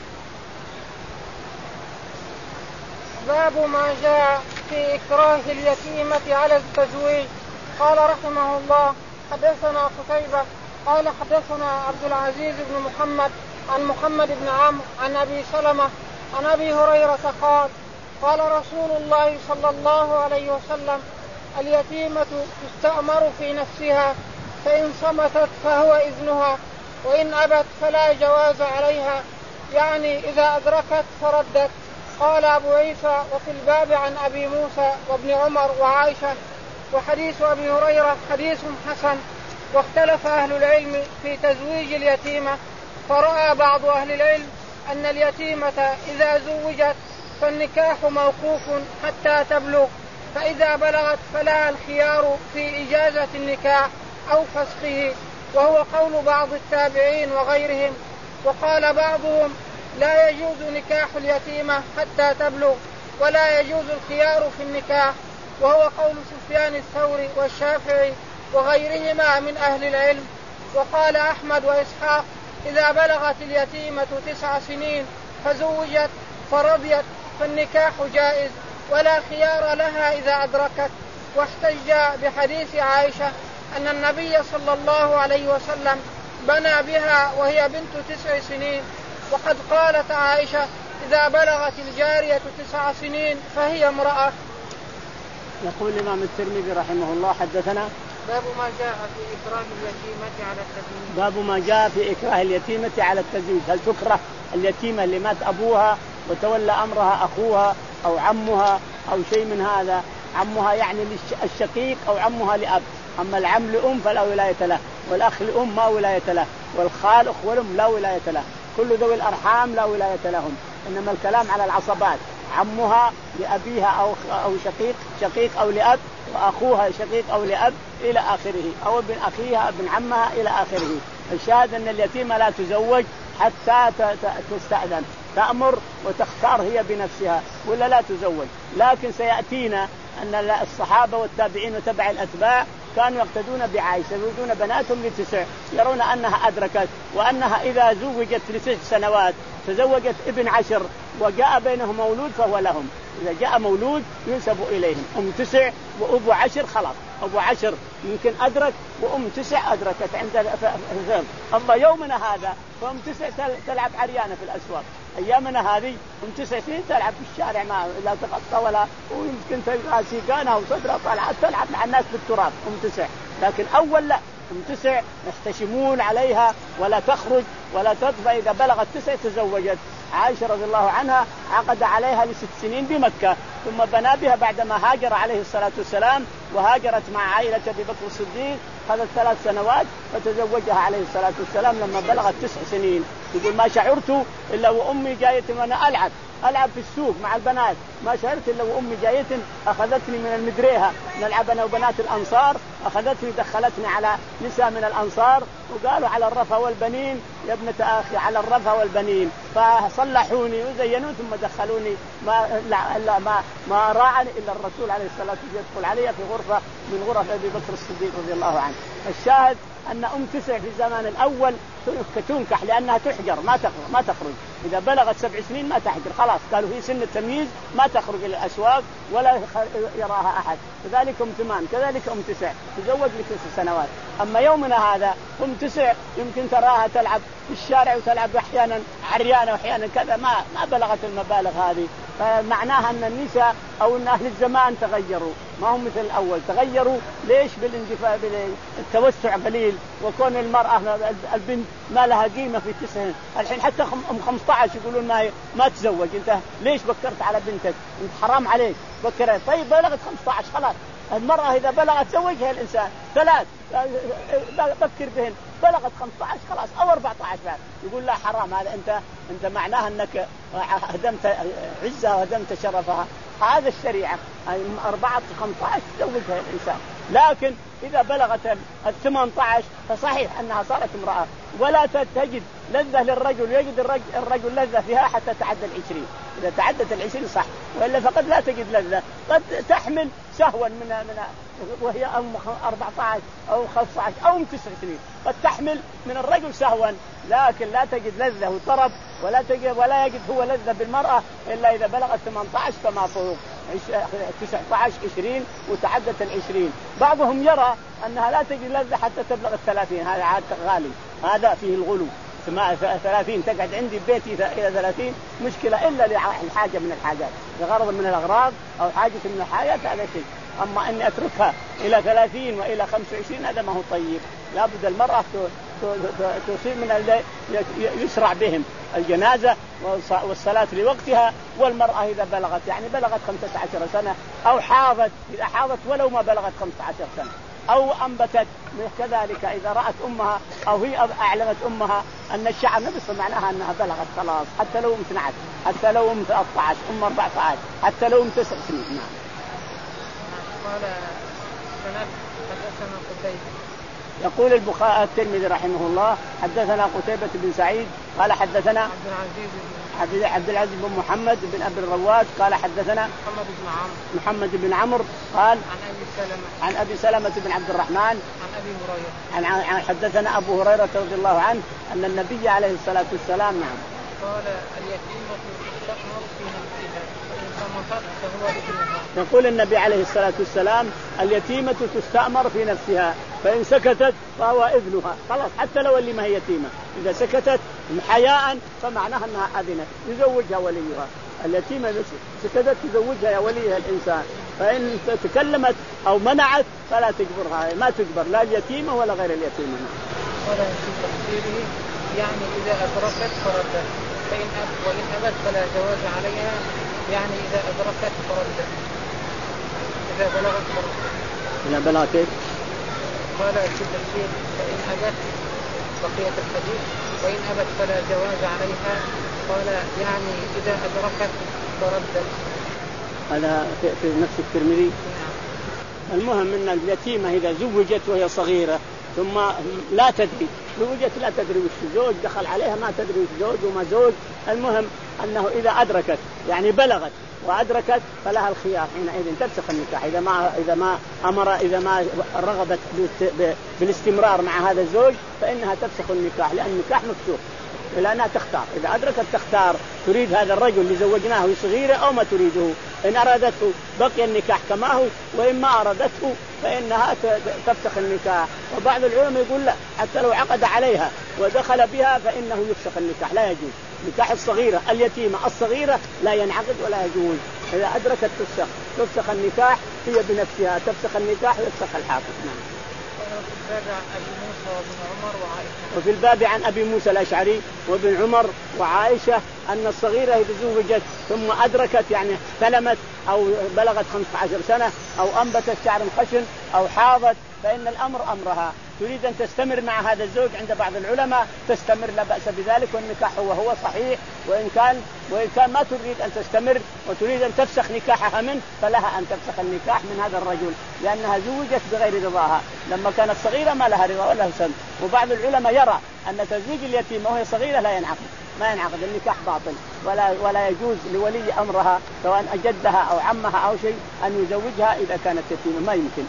باب ما جاء في إكراه اليتيمة على التزويج. قال رحمه الله حدثنا قتيبة قال حدثنا عبد العزيز بن محمد عن محمد بن عمرو عن أبي سلمة عن أبي هريرة قال قال رسول الله صلى الله عليه وسلم اليتيمة تستأمر في نفسها، فإن صمتت فهو إذنها، وإن أبت فلا جواز عليها، يعني إذا أدركت فردت. قال أبو عيسى وفي الباب عن أبي موسى وابن عمر وعائشة. وحديث أبي هريرة حديث حسن. واختلف أهل العلم في تزويج اليتيمة، فرأى بعض أهل العلم أن اليتيمة إذا زوجت فالنكاح موقوف حتى تبلغ، فإذا بلغت فلها الخيار في إجازة النكاح أو فسخه، وهو قول بعض التابعين وغيرهم. وقال بعضهم لا يجوز نكاح اليتيمة حتى تبلغ، ولا يجوز الخيار في النكاح، وهو قول سفيان الثوري والشافعي وغيرهما من أهل العلم. وقال أحمد وإسحاق إذا بلغت اليتيمة تسع سنين فزوجت فرضيت فالنكاح جائز، ولا خيار لها إذا أدركت. واحتج بحديث عائشة أن النبي صلى الله عليه وسلم بنى بها وهي بنت تسع سنين، وقد قالت عائشة إذا بلغت الجارية تسع سنين فهي امرأة. يقول الإمام الترمذي رحمه الله حدثنا باب ما جاء في إكراه اليتيمة على التزويج. باب ما جاء في إكراه اليتيمة على التزويج. هل تكره اليتيمة اللي مات أبوها وتولى أمرها أخوها أو عمها أو شيء من هذا؟ عمها يعني الشقيق أو عمها لأب، أما العم لأم فلا ولاية له، والأخ لأم ما ولاية له، والخال أخ والأم لا ولاية له، كل ذوي الأرحام لا ولاية لهم، إنما الكلام على العصبات، عمها لأبيها أو أو شقيق شقيق أو لأب، وأخوها شقيق أو لأب إلى آخره، أو ابن أخيها ابن عمها إلى آخره. الشاهد أن اليتيمة لا تزوج حتى تستأذن، تأمر وتختار هي بنفسها ولا لا تزوج. لكن سيأتينا أن الصحابة والتابعين وتبع الأتباع كانوا يقتدون بعائشة، يزوجون بناتهم لتسع، يرون أنها أدركت، وأنها إذا زوجت لتسع سنوات تزوجت ابن عشر وجاء بينهم مولود فهو لهم. إذا جاء مولود ينسب إليهم. أم تسع وأبو عشر خلاص، أبو عشر يمكن أدرك وأم تسع أدركت عند الفهم. أما يومنا هذا فأم تسع تلعب عريانة في الأسواق. أيامنا هذه أم تسع سنين تلعب في الشارع ما لا تغطى ولا، ويمكن تلقى سيقانها وصدرها طالعة تلعب مع الناس بالتراب أم تسع. لكن أول لا، أم تسع يحتشمون عليها ولا تخرج ولا تطفى. إذا بلغت تسع تزوجت. عائشة رضي الله عنها عقد عليها لست سنين بمكة، ثم بنى بها بعدما هاجر عليه الصلاة والسلام، وهاجرت مع عائلة أبي بكر الصديق خذت ثلاث سنوات فتزوجها عليه الصلاة والسلام لما بلغت تسع سنين. يقول ما شعرت إلا وأمي جاية وأنا ألعب ألعب في السوق مع البنات، ما شعرت إلا وأمي جاية أخذتني من المدريها نلعب أنا وبنات الأنصار، أخذتني دخلتني على نساء من الأنصار وقالوا على الرفا والبنين يا ابنة أخي على الرفا والبنين، فصلحوني وزينوا ثم دخلوني. ما لا ما ما راعني إلا الرسول عليه الصلاة والسلام يدخل علي في غرفة من غرف أبي بكر الصديق رضي الله عنه. الشاهد أن أم تسع في الزمان الأول تنكح لأنها تحجر ما تخرج ما تخرج إذا بلغت سبع سنين ما تحجر خلاص، قالوا هي سن التمييز ما تخرج إلى الأسواق ولا يراها أحد. كذلك أم ثمان كذلك أم تسع تزوج لتسع سنوات. أما يومنا هذا أم تسع يمكن تراها تلعب في الشارع وتلعب أحيانا عريانة وأحيانا كذا، ما ما بلغت المبالغ هذه. فمعناها أن النساء أو أن أهل الزمان تغيروا، ما هم مثل الأول. تغيروا ليش؟ بالاندفاع بالتوسع قليل، وكون المرأة البنت ما لها قيمة في تسع. الحين حتى أم خمسة عشر يقولون ما ما تزوج، أنت ليش بكرت على بنتك؟ أنت حرام عليك بكرت. طيب بلغت خمسة عشر خلاص. المرأة إذا بلغت زوجها الإنسان ثلاث بكر بهن، بلغت خمسة عشر خلاص أو أربعة عشر بعد يقول لا حرام هذا، أنت أنت معناها أنك هدمت عزها وهدمت شرفها. هذا الشريعة أربعة خمسة عشر زوجها الإنسان. لكن إذا بلغت الثمانية عشر فصحيح أنها صارت امرأة، ولا تجد لذة للرجل، يجد الرجل, الرجل لذة فيها حتى تعدى العشرين. إذا تعدت العشرين صح، وإلا فقد لا تجد لذة. قد تحمل سهوا من من وهي أم أربعة عشر أو خمسة عشر أو تسع سنين، قد تحمل من الرجل سهوا، لكن لا تجد لذة وطرب، ولا تجد ولا يجد هو لذة بالمرأة إلا إذا بلغت ثمانية عشر فما فوق، تسعة عشر عشرين وتعدت العشرين. بعضهم يرى أنها لا تجد لذة حتى تبلغ الثلاثين، هذا عاد غالي، هذا فيه الغلو. ثلاثين تقعد عندي بيتي إلى ثلاثين مشكلة إلا لحاجة من الحاجات، لغرض من الأغراض أو حاجة من الحاجات هذا شيء. أما أني أتركها إلى ثلاثين وإلى خمسة وعشرين هذا ما هو طيب. لابد المرأة تصير من يسرع بهم الجنازة والصلاة لوقتها. والمرأة إذا بلغت يعني بلغت خمسة عشر سنة أو حاضت، إذا حاضت ولو ما بلغت خمسة عشر سنة أو أنبتت كذلك، إذا رأت أمها أو هي أعلمت أمها أن الشعر نبص معناها أنها بلغت خلاص، حتى لو أم اثنتي عشر حتى لو أم ثلاثة عشر أم أربعة عشر حتى لو أم تسع سنين. نعم. قال سند حدثنا قتيبة. يقول البخاري الترمذي رحمه الله حدثنا قتيبة بن سعيد قال حدثنا عبد العزيز عبد العزيز بن محمد بن أبي الرواد قال حدثنا محمد بن عمرو محمد بن عمرو قال عن أبي سلمة عن أبي سلمة بن عبد الرحمن عن أبي هريرة عن حدثنا أبو هريرة رضي الله عنه أن النبي عليه الصلاة والسلام نعم قال اليتيمة تستثمر في نفسها فإن سمحت فهو ابنها. يقول النبي عليه الصلاة والسلام اليتيمة تستأمر في نفسها فإن سكتت فهو ابنها خلاص، حتى لو اللي ما هي يتيمة إذا سكتت حياء فمعناها أنها أذنت يزوجها وليها. اليتيمة سكتت تزوجها يا وليها الإنسان، فإن تكلمت أو منعت فلا تجبرها، ما تجبر لا اليتيمة ولا غير اليتيمة. ولا في تفسيره يعني إذا أدركت فردت، فإن أب وإن أبت فلا جواز عليها، يعني إذا أدركت فردت إذا بلغت فردت. إذا بلغت قال في التفسير فإن أبت بقية الحديث وإن أبت فلا جواز عليها، قال يعني إذا أدركت فردت. هذا في نفس الترمذي. المهم أن اليتيمة إذا زوجت وهي صغيرة ثم لا تدري زوجت لا تدري وش زوج دخل عليها ما تدري وش زوج وما زوج، المهم أنه إذا أدركت يعني بلغت وأدركت فلها الخيار حينئذ تفسخ النكاح إذا ما إذا ما أمر إذا ما رغبت بالاستمرار مع هذا الزوج فإنها تفسخ النكاح لأن النكاح مفتوح. إلا أنها تختار، إذا أدركت تختار تريد هذا الرجل اللي زوجناه صغيرة أو ما تريده. إن أرادته بقي النكاح كما هو، وإن ما أرادته فإنها تفسخ النكاح. وبعض العلماء يقول لا، حتى لو عقد عليها ودخل بها فإنه يفسخ النكاح، لا يجوز. نكاح الصغيرة اليتيمة الصغيرة لا ينعقد ولا يجوز. إذا أدركت تفسخ تفسخ النكاح هي بنفسها، تفسخ النكاح ويفسخ الحاكم. نعم. وفي الباب عن أبي موسى الأشعري وابن عمر وعائشة أن الصغيرة إذا زوجت ثم أدركت يعني استلمت أو بلغت خمسة عشر سنة أو أنبتت شعر خشن أو حاضت فإن الأمر أمرها، تريد أن تستمر مع هذا الزوج عند بعض العلماء تستمر لا بأس بذلك، والنكاح هو هو صحيح. وإن كان وإن كان ما تريد أن تستمر وتريد أن تفسخ نكاحها منه فلها أن تفسخ النكاح من هذا الرجل، لأنها زوجت بغير رضاها لما كانت صغيرة ما لها رضا ولا سن. وبعض العلماء يرى أن تزويج اليتيم وهي صغيرة لا ينعقد، ما ينعقد النكاح باطل، ولا ولا يجوز لولي أمرها سواء أجدها أو عمها أو شيء أن يزوجها إذا كانت يتيمة، ما يمكن.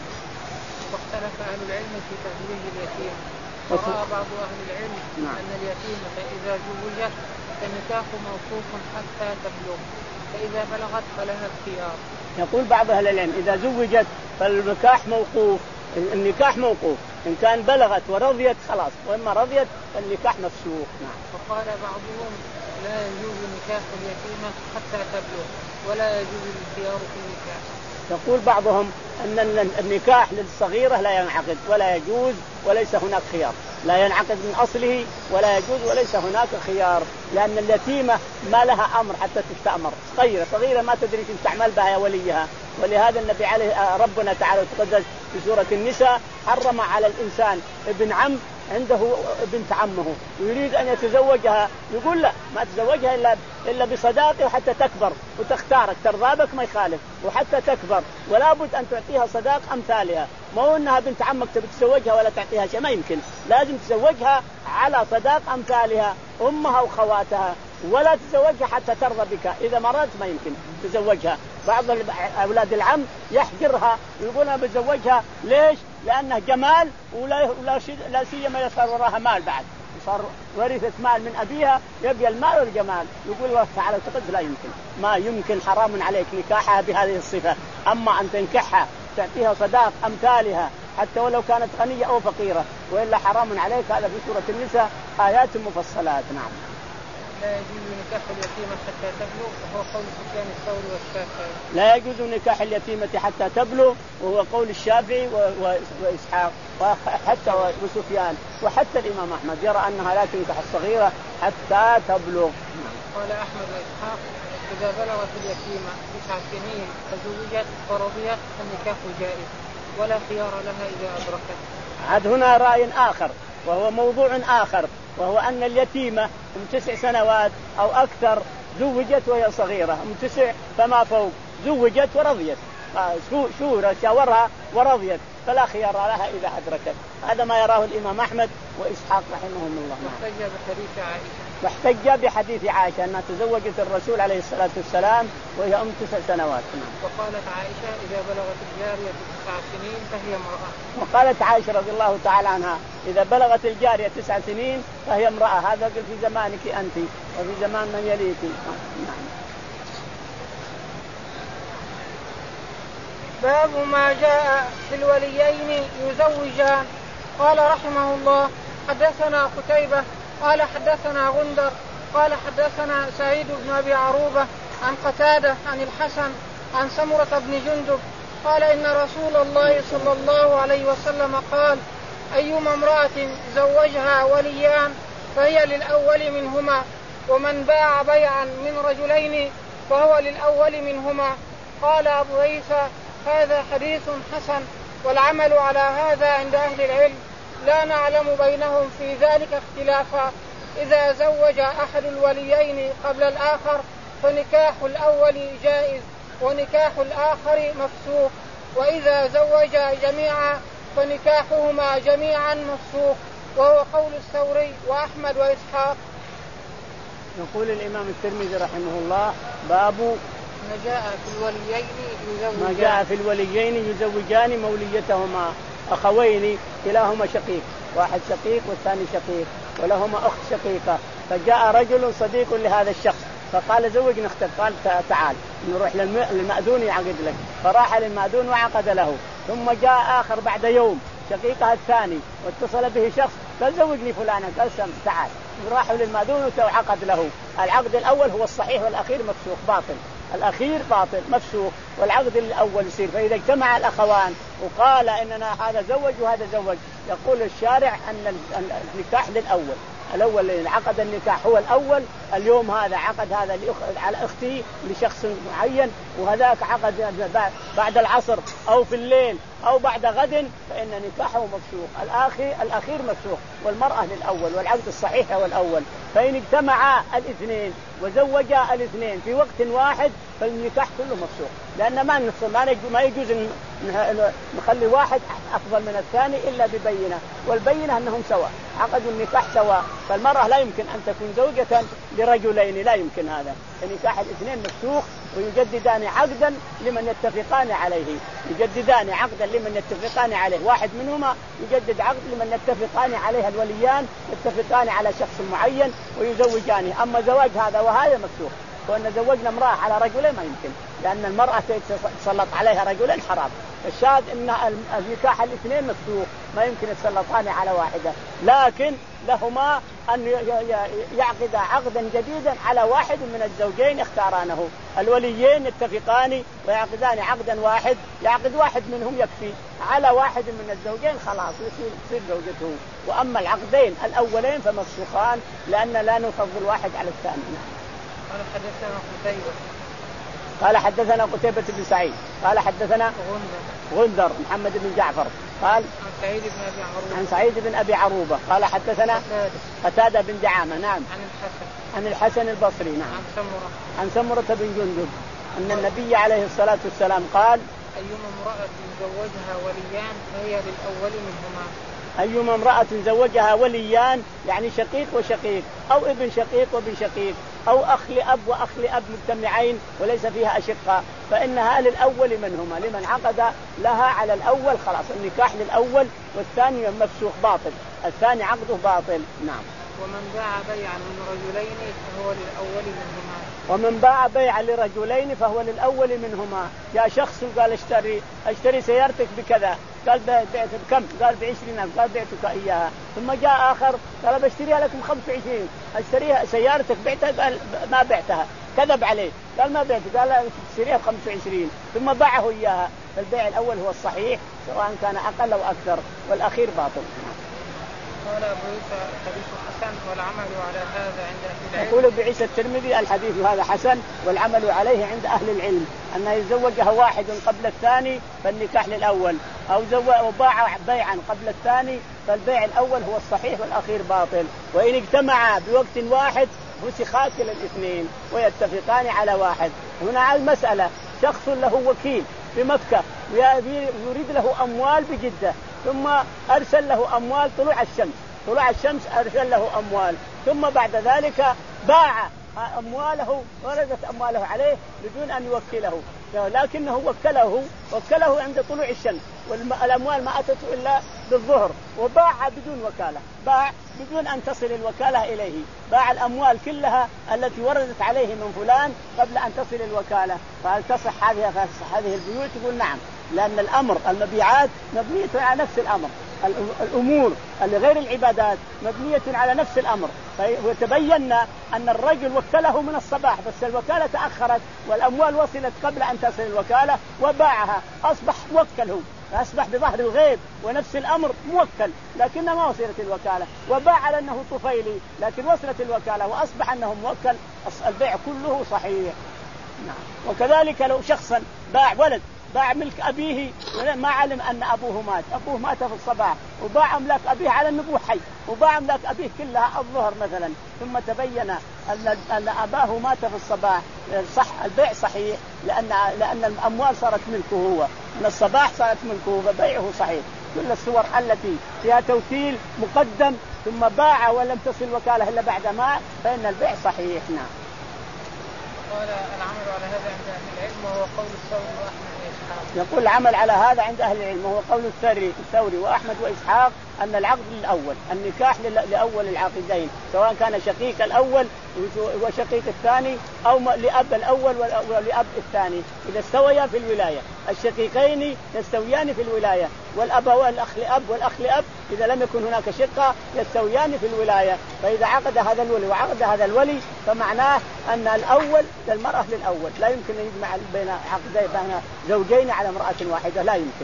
واختلف أهل العلم في تزويج اليتيم، ورأى بعض أهل العلم نعم. أن اليتيمة إذا زوجت فالنكاح موقوف حتى تبلغ، فإذا بلغت فلها الخيار. يقول بعض أهل العلم إذا زوجت فالنكاح موقوف، النكاح موقوف إن كان بلغت ورضيت خلاص، وإما رضيت فالنكاح مفسوخ. نعم. وقال بعضهم لا يجوز نكاح اليتيمة حتى تبلغ ولا يجوز الخيار في النكاح. يقول بعضهم أن النكاح للصغيرة لا ينعقد ولا يجوز وليس هناك خيار، لا ينعقد من أصله ولا يجوز وليس هناك خيار، لأن اليتيمة ما لها أمر حتى تستأمر، صغيرة صغيرة ما تدري تستعمل بها وليها. ولهذا النبي عليه ربنا تعالى وتقدس في سورة النساء حرم على الإنسان ابن عم عنده بنت عمه ويريد أن يتزوجها، يقول لا ما تزوجها إلا إلا بصداقه وحتى تكبر وتختارك ترضى بك ما يخالف، وحتى تكبر ولا بد أن تعطيها صداق أمثالها، ما هو أنها بنت عمك تبي تزوجها ولا تعطيها شيء، ما يمكن، لازم تزوجها على صداق أمثالها أمها وخواتها، ولا تزوجها حتى ترضى بك، إذا مرضت ما يمكن تزوجها. بعض أولاد العم يحجرها ويقول أنا بزوجها، ليش؟ لأنه جمال ولا ولا لا سيما يصير وراها مال، بعد صار ورثت مال من أبيها يبي المال والجمال، يقول الله تعالى تقدس لا يمكن، ما يمكن، حرام عليك نكاحها بهذه الصفة. أما أن تنكحها تعطيها صداق أمثالها حتى ولو كانت غنية أو فقيرة وإلا حرام عليك، هذا في سورة النساء آيات مفصلات. نعم. لا يجوز نكاح اليتيمة حتى تبلغ وهو قول سفيان الثوري والشافعي. لا يجوز نكاح اليتيمة حتى تبلغ وهو قول الشافعي وإسحاق وحتى وسفيان وحتى الإمام أحمد يرى أنها لا تنكح الصغيرة حتى تبلغ. قال أحمد وإسحاق إذا بلغت اليتيمة تسع سنين فزوجت ورضيت فالنكاح جائز ولا خيار لها إذا أدركت. عاد هنا رأي آخر وهو موضوع آخر، وهو أن اليتيمة من تسع سنوات أو أكثر زوجت وهي صغيرة، من تسع فما فوق زوجت ورضيت، شورى شاورها ورضيت فلا خيار لها إذا أدركت. هذا ما يراه الإمام أحمد وإسحاق رحمهم الله. واحتج بحديث عائشة واحتج بحديث عائشة أنها تزوجت الرسول عليه الصلاة والسلام وهي أم تسع سنوات. وقالت عائشة إذا بلغت الجارية تسع سنين فهي امرأة. وقالت عائشة رضي الله تعالى عنها إذا بلغت الجارية تسع سنين فهي امرأة، هذا في زمانك أنت وفي زمان من يليك. باب ما جاء في الوليين يزوجان. قال رحمه الله حدثنا قتيبة قال حدثنا غندر قال حدثنا سعيد بن أبي عروبة عن قتادة عن الحسن عن سمرة بن جندب قال إن رسول الله صلى الله عليه وسلم قال أيما امرأة زوجها وليان فهي للأول منهما، ومن باع بيعا من رجلين فهو للأول منهما. قال أبو عيسى هذا حديث حسن والعمل على هذا عند أهل العلم، لا نعلم بينهم في ذلك اختلافا. إذا زوج أحد الوليين قبل الآخر فنكاح الأول جائز ونكاح الآخر مفسوخ، وإذا زوج جميعا فنكاحهما جميعا مفسوخ، وهو قول الثوري وأحمد وإسحاق. يقول الإمام الترمذي رحمه الله باب ما جاء في الوليين يزوجان ما جاء في الوليين يزوجان موليتهما أخوين كلاهما شقيق، واحد شقيق والثاني شقيق ولهما أخت شقيقة، فجاء رجل صديق لهذا الشخص فقال زوجني اختك، قال تعال نروح للمأذون يعقد لك. فراح للمأذون وعقد له. ثم جاء آخر بعد يوم شقيقها الثاني واتصل به شخص قال زوجني فلانة، قال تعال. راحوا للمأذون وعقد له. العقد الأول هو الصحيح والأخير مفسوخ باطل، الأخير باطل مفسوخ والعقد الأول يصير. فإذا اجتمع الأخوان وقال إننا هذا زوج وهذا زوج، يقول الشارع أن النكاح للأول، الأول اللي عقد النكاح هو الأول. اليوم هذا عقد هذا على أختي لشخص معين، وهذاك عقد بعد العصر أو في الليل أو بعد غد، فإن نكاحه مفسوخ. الآخر الأخير مفسوخ والمرأة للأول، والعقد الصحيح هو الأول. فإن اجتمعا الاثنين وزوجا الاثنين في وقت واحد فالنكاح كله مفسوخ، لأن ما نفصل، ما يجوز نخلي واحد أفضل من الثاني إلا ببينة، والبينة أنهم سواء، عقدوا النكاح سواء. فالمرأة لا يمكن أن تكون زوجة لرجلين، لا يمكن هذا. فنكاح الاثنين مفسوخ، ويجددان عقدا لمن يتفقان عليه، يجددان عقدا لمن يتفقان عليه، واحد منهما يجدد عقد لمن يتفقان عليه الوليان، يتفقان على شخص معين ويزوجانه. أما زواج هذا وهذا مفسوخ، وأن زوجنا امرأة على رجلين ما يمكن، لأن المرأة تتسلط عليها رجلين حرام. الشاهد أن النكاح الاثنين مفسوخ، ما يمكن يتسلطان على واحدة، لكن لهما أن يعقد عقدا جديدا على واحد من الزوجين اختارانه. الوليين يتفقان ويعقدان عقدا واحد، يعقد واحد منهم يكفي على واحد من الزوجين خلاص يصير زوجته. وأما العقدين الأولين فمفسوخان، لأن لا نفضل واحد على الثاني. قال حدثنا قتيبة قال حدثنا قتيبة بن سعيد قال حدثنا غندر محمد بن جعفر قال عن سعيد بن أبي عروبة عن سعيد بن أبي عروبة قال حدثنا قتادة بن دعامة نعم عن الحسن عن الحسن البصري نعم عن سمرة عن سمرة بن جندب أن النبي عليه الصلاة والسلام قال أيما امرأة زوجها وليان فهي للأول منهما. أيما امرأة زوجها وليان يعني شقيق وشقيق، أو ابن شقيق وابن شقيق، أو أخ لأب وأخ لأب مجتمعين وليس فيها أشقاء، فإنها للأول منهما، لمن عقد لها على الأول خلاص النكاح للأول، والثاني مفسوخ باطل، الثاني عقده باطل. نعم. ومن باع بيعا من رجلين فهو للأول منهما. ومن باع بيعا لرجلين فهو للأول منهما. جاء شخص قال اشتري اشتري سيارتك بكذا، قال بعت بكم؟ قال بعشرين، قال بعتك إياها. ثم جاء آخر قال بشتريها لكم خمسة وعشرين، اشتريها سيارتك بعتها، قال ما بعتها، كذب عليه قال ما بعت، قال اشتريها بخمسة وعشرين، ثم باعه إياها. فالبيع الأول هو الصحيح سواء كان أقل أو أكثر، والأخير باطل. قال أبو عيسى الحديث حسن والعمل على هذا عند أهل العلم. يقول ابن عيسى الترمذي الحديث هذا حسن والعمل عليه عند أهل العلم، أن يزوجها واحد قبل الثاني فالنكاح للأول، أو باع بيعا قبل الثاني فالبيع الأول هو الصحيح والأخير باطل. وإن اجتمعا بوقت واحد فسخا كلا الاثنين ويتفقان على واحد. هنا على المسألة شخص له وكيل في مكة ويريد له أموال بجدة، ثم أرسل له أموال طلوع الشمس، طلوع الشمس أرسل له أموال، ثم بعد ذلك باع أمواله وردت أمواله عليه بدون أن يوكله، لكنه وكله وكله عند طلوع الشمس، والأموال ما أتت إلا بالظهر، وباع بدون وكالة، باع بدون أن تصل الوكالة إليه، باع الأموال كلها التي وردت عليه من فلان قبل أن تصل الوكالة. فهل تصح هذه هذه البيوت؟ يقول نعم، لأن الأمر المبيعات مبنية على نفس الأمر، الأمور اللي غير العبادات مبنية على نفس الأمر. وتبينا أن الرجل وكله من الصباح بس الوكالة تأخرت والأموال وصلت قبل أن تصل الوكالة وباعها، أصبح موكل، هو أصبح بظهر الغيب ونفس الأمر موكل، لكن ما وصلت الوكالة، وباع على أنه طفيلي لكن وصلت الوكالة وأصبح أنه موكل، البيع كله صحيح. نعم. وكذلك لو شخصا باع ولد، باع ملك أبيه ما علم أن أبوه مات، أبوه مات في الصباح، وباع أملاك أبيه على أنه حي، وباع أملاك أبيه كلها الظهر مثلا، ثم تبين أن أن أباه مات في الصباح، صح البيع صحيح، لأن لأن الأموال صارت ملكه هو، من الصباح صارت ملكه فبيعه صحيح. كل الصور التي فيها توكيل مقدم ثم باع ولم تصل الوكالة إلا بعد ما، فإن البيع صحيح. نعم. قال العمل على هذا عند أهل العلم وهو قول الثوري وأحمد يقول العمل على هذا عند أهل العلم، وهو قول الثوري الثوري وأحمد وإسحاق أن العقد للأول، النكاح لأول العاقدين، سواء كان شقيق الأول وشقيق الثاني أو لأب الأول ولأب الثاني، إذا استويا في الولاية. الشقيقين يستويان في الولاية، والأبوان الأخ لأب والأخ لأب إذا لم يكن هناك شقة يستويان في الولاية. فإذا عقد هذا الولي وعقد هذا الولي فمعناه أن الأول للمرأة للأول، لا يمكن أن يجمع بين عقدين بين زوجين على امرأة واحدة، لا يمكن.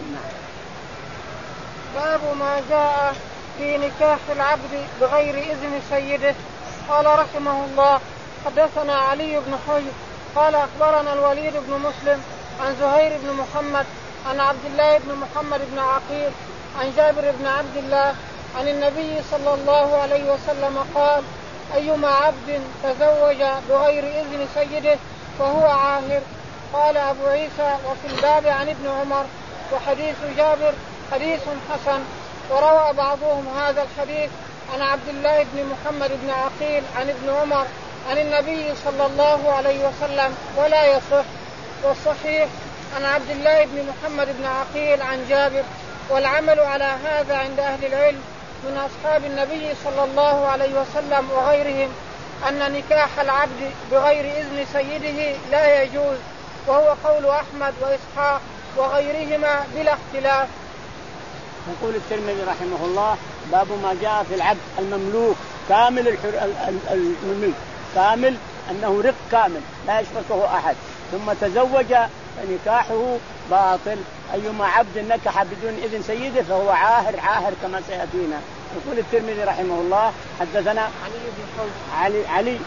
باب ما جاء في نكاح العبد بغير إذن سيده. قال رحمه الله: حدثنا علي بن حجر قال أخبرنا الوليد بن مسلم عن زهير بن محمد عن عبد الله بن محمد بن عقيل عن جابر بن عبد الله عن النبي صلى الله عليه وسلم قال: أيما عبد تزوج بغير إذن سيده فهو عاهر. قال أبو عيسى: وفي الباب عن ابن عمر. وحديث جابر حديث حسن. وروى بعضهم هذا الحديث عن عبد الله بن محمد بن عقيل عن ابن عمر عن النبي صلى الله عليه وسلم ولا يصح. والصحيح عن عبد الله بن محمد بن عقيل عن جابر. والعمل على هذا عند أهل العلم من أصحاب النبي صلى الله عليه وسلم وغيرهم أن نكاح العبد بغير إذن سيده لا يجوز، وهو قول أحمد وإسحاق وغيرهما بلا اختلاف. يقول الترمذي رحمه الله: باب ما جاء في العبد المملوك كامل الحر... المملوك كامل، أنه رق كامل لا يشركه أحد ثم تزوج فنكاحه باطل. أيما عبد نكح بدون إذن سيده فهو عاهر عاهر كما سيأتينا. يقول الترمذي رحمه الله: حدثنا علي بن حجر علي علي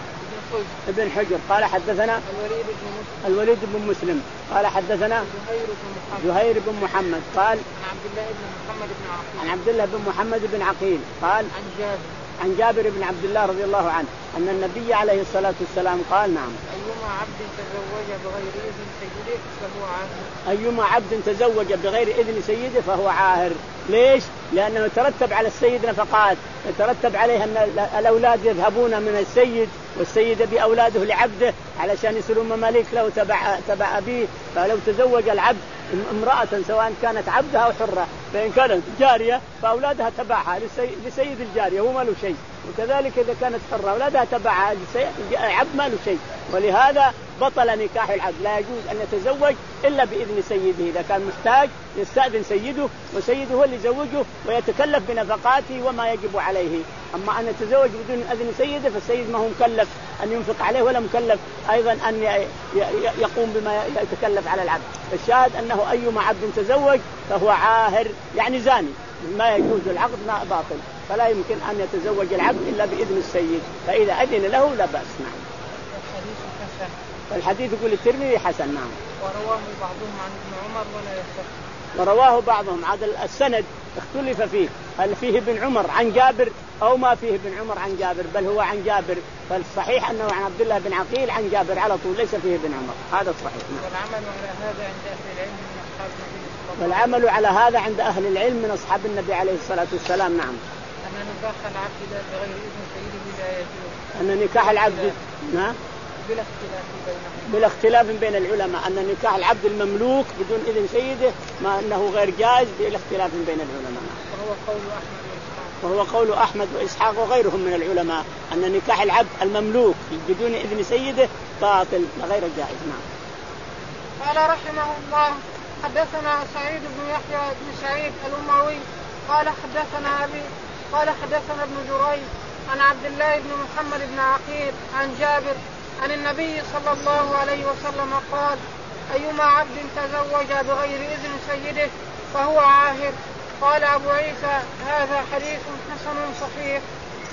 ابن حجر قال حدثنا الوليد بن مسلم الوليد بن مسلم قال حدثنا زهير بن محمد زهير بن محمد قال عن عبد الله بن محمد بن عقيل عن عبد الله بن محمد بن عقيل قال عن جابر عن جابر بن عبد الله رضي الله عنه أن النبي عليه الصلاة والسلام قال: نعم، أيما عبد تزوج بغير إذن سيده فهو عاهر. أيما عبد تزوج بغير إذن سيده فهو عاهر. ليش؟ لأنه يترتب على السيد نفقات، يترتب عليه أن الأولاد يذهبون من السيد والسيد بأولاده لعبده علشان يصيرون مماليك له تبع تبع أبيه. فلو تزوج العبد امرأة سواء كانت عبدها أو حرة، فإن كانت جارية فأولادها تبعها لسيد الجارية هو ما له شيء، وكذلك إذا كانت حرة أولادها تبعها عبد ما له شيء. ولهذا بطل نكاح العبد، لا يجوز أن يتزوج إلا بإذن سيده. إذا كان محتاج يستأذن سيده، وسيده هو اللي يزوجه ويتكلف بنفقاته وما يجب عليه. أما أن يتزوج بدون إذن سيده فالسيد ما هو مكلف أن ينفق عليه ولا مكلف أيضا أن يقوم بما يتكلف على العبد. الشاهد أنه أيما عبد تزوج فهو عاهر يعني زاني، ما يجوز العقد ما باطل، فلا يمكن أن يتزوج العبد إلا بإذن السيد، فإذا أذن له لا بأس. نعم. الحديث حسن. الحديث يقول الترمذي حسن. نعم. ورواه بعضهم عن ابن عمر ولا يصح. ورواه بعضهم، هذا السند اختلف فيه، هل فيه ابن عمر عن جابر أو ما فيه ابن عمر عن جابر، بل هو عن جابر، فالصحيح أنه عن عبد الله بن عقيل عن جابر على طول، ليس فيه ابن عمر، هذا الصحيح. والعمل على هذا عند أهل العلم من أصحاب النبي صلى الله عليه وسلم. والعمل على هذا عند أهل العلم من أصحاب النبي عليه الصلاة والسلام. نعم. أن نكاح العبد بغير إذن سيده لا يجوز. أن نكاح العبد نعم بلا اختلاف بينهم. بلا اختلاف بين العلماء أن نكاح العبد المملوك بدون إذن سيده ما أنه غير جائز بلا اختلاف بين العلماء. وهو قول أحمد وإسحاق. وهو قول أحمد وإسحاق وغيرهم من العلماء أن نكاح العبد المملوك بدون إذن سيده باطل غير جائز. نعم. قال رحمه الله: حدثنا سعيد بن يحيى بن سعيد الأموي قال حدثنا أبي قال حدثنا ابن جريج عن عبد الله بن محمد بن عقيل عن جابر عن النبي صلى الله عليه وسلم قال: أيما عبد تزوج بغير إذن سيده فهو عاهر. قال أبو عيسى: هذا حديث حسن صحيح.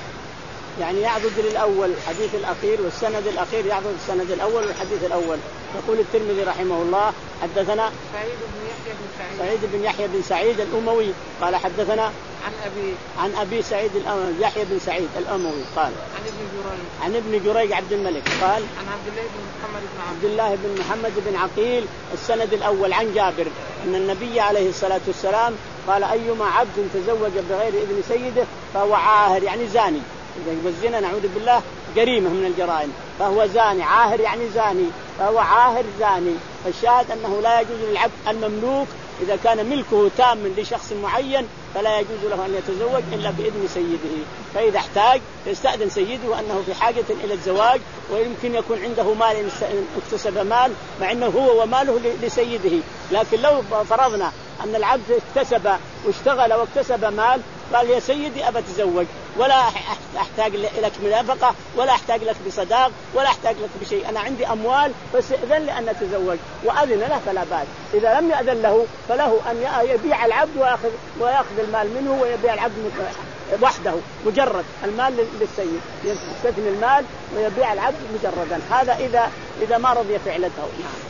يعني يعضد للأول الحديث الأخير والسند الأخير يعضد السند الأول والحديث الأول. يقول الترمذي رحمه الله: حدثنا سعيد بن يحيى بن سعيد سعيد بن يحيى بن سعيد الأموي قال حدثنا عن أبي عن أبي سعيد يحيى بن سعيد الأموي قال عن ابن جريج عن ابن جريج عبد الملك قال عن عبد الله بن محمد بن عبد الله بن محمد بن عقيل السند الأول عن جابر أن النبي عليه الصلاة والسلام قال: أيما عبد تزوج بغير إذن سيده فهو عاهر يعني زاني. إذا الزنا نعوذ بالله جريمة من الجرائم، فهو زاني عاهر يعني زاني. فهو عاهر زاني. فالشاهد أنه لا يجوز للعبد المملوك إذا كان ملكه تام لشخص معين فلا يجوز له أن يتزوج إلا بإذن سيده. فإذا احتاج يستأذن سيده أنه في حاجة إلى الزواج، ويمكن يكون عنده مال اكتسب مال مع أنه هو وماله لسيده. لكن لو فرضنا أن العبد اكتسب واشتغل واكتسب مال قال يا سيدي أبى أتزوج ولا أحتاج لك بنفقة ولا أحتاج لك بصداق ولا أحتاج لك بشيء، أنا عندي أموال بس إذن لي أن أتزوج، وأذن له فلا بأس. إذا لم يأذن له فله أن يبيع العبد ويأخذ, ويأخذ المال منه ويبيع العبد وحده مجرد المال للسيد، يستثني المال ويبيع العبد مجردا. هذا إذا إذا ما رضي فعلته.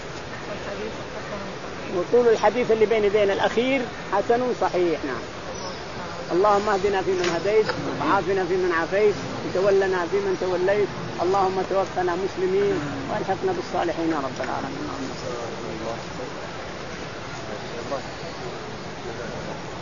وطول الحديث اللي بين يدينا الأخير حسن صحيح. نعم. اللهم اهدنا فيمن هديت وعافنا فيمن عافيت وتولنا فيمن توليت، اللهم توفنا مسلمين والحقنا بالصالحين يا رب العالمين.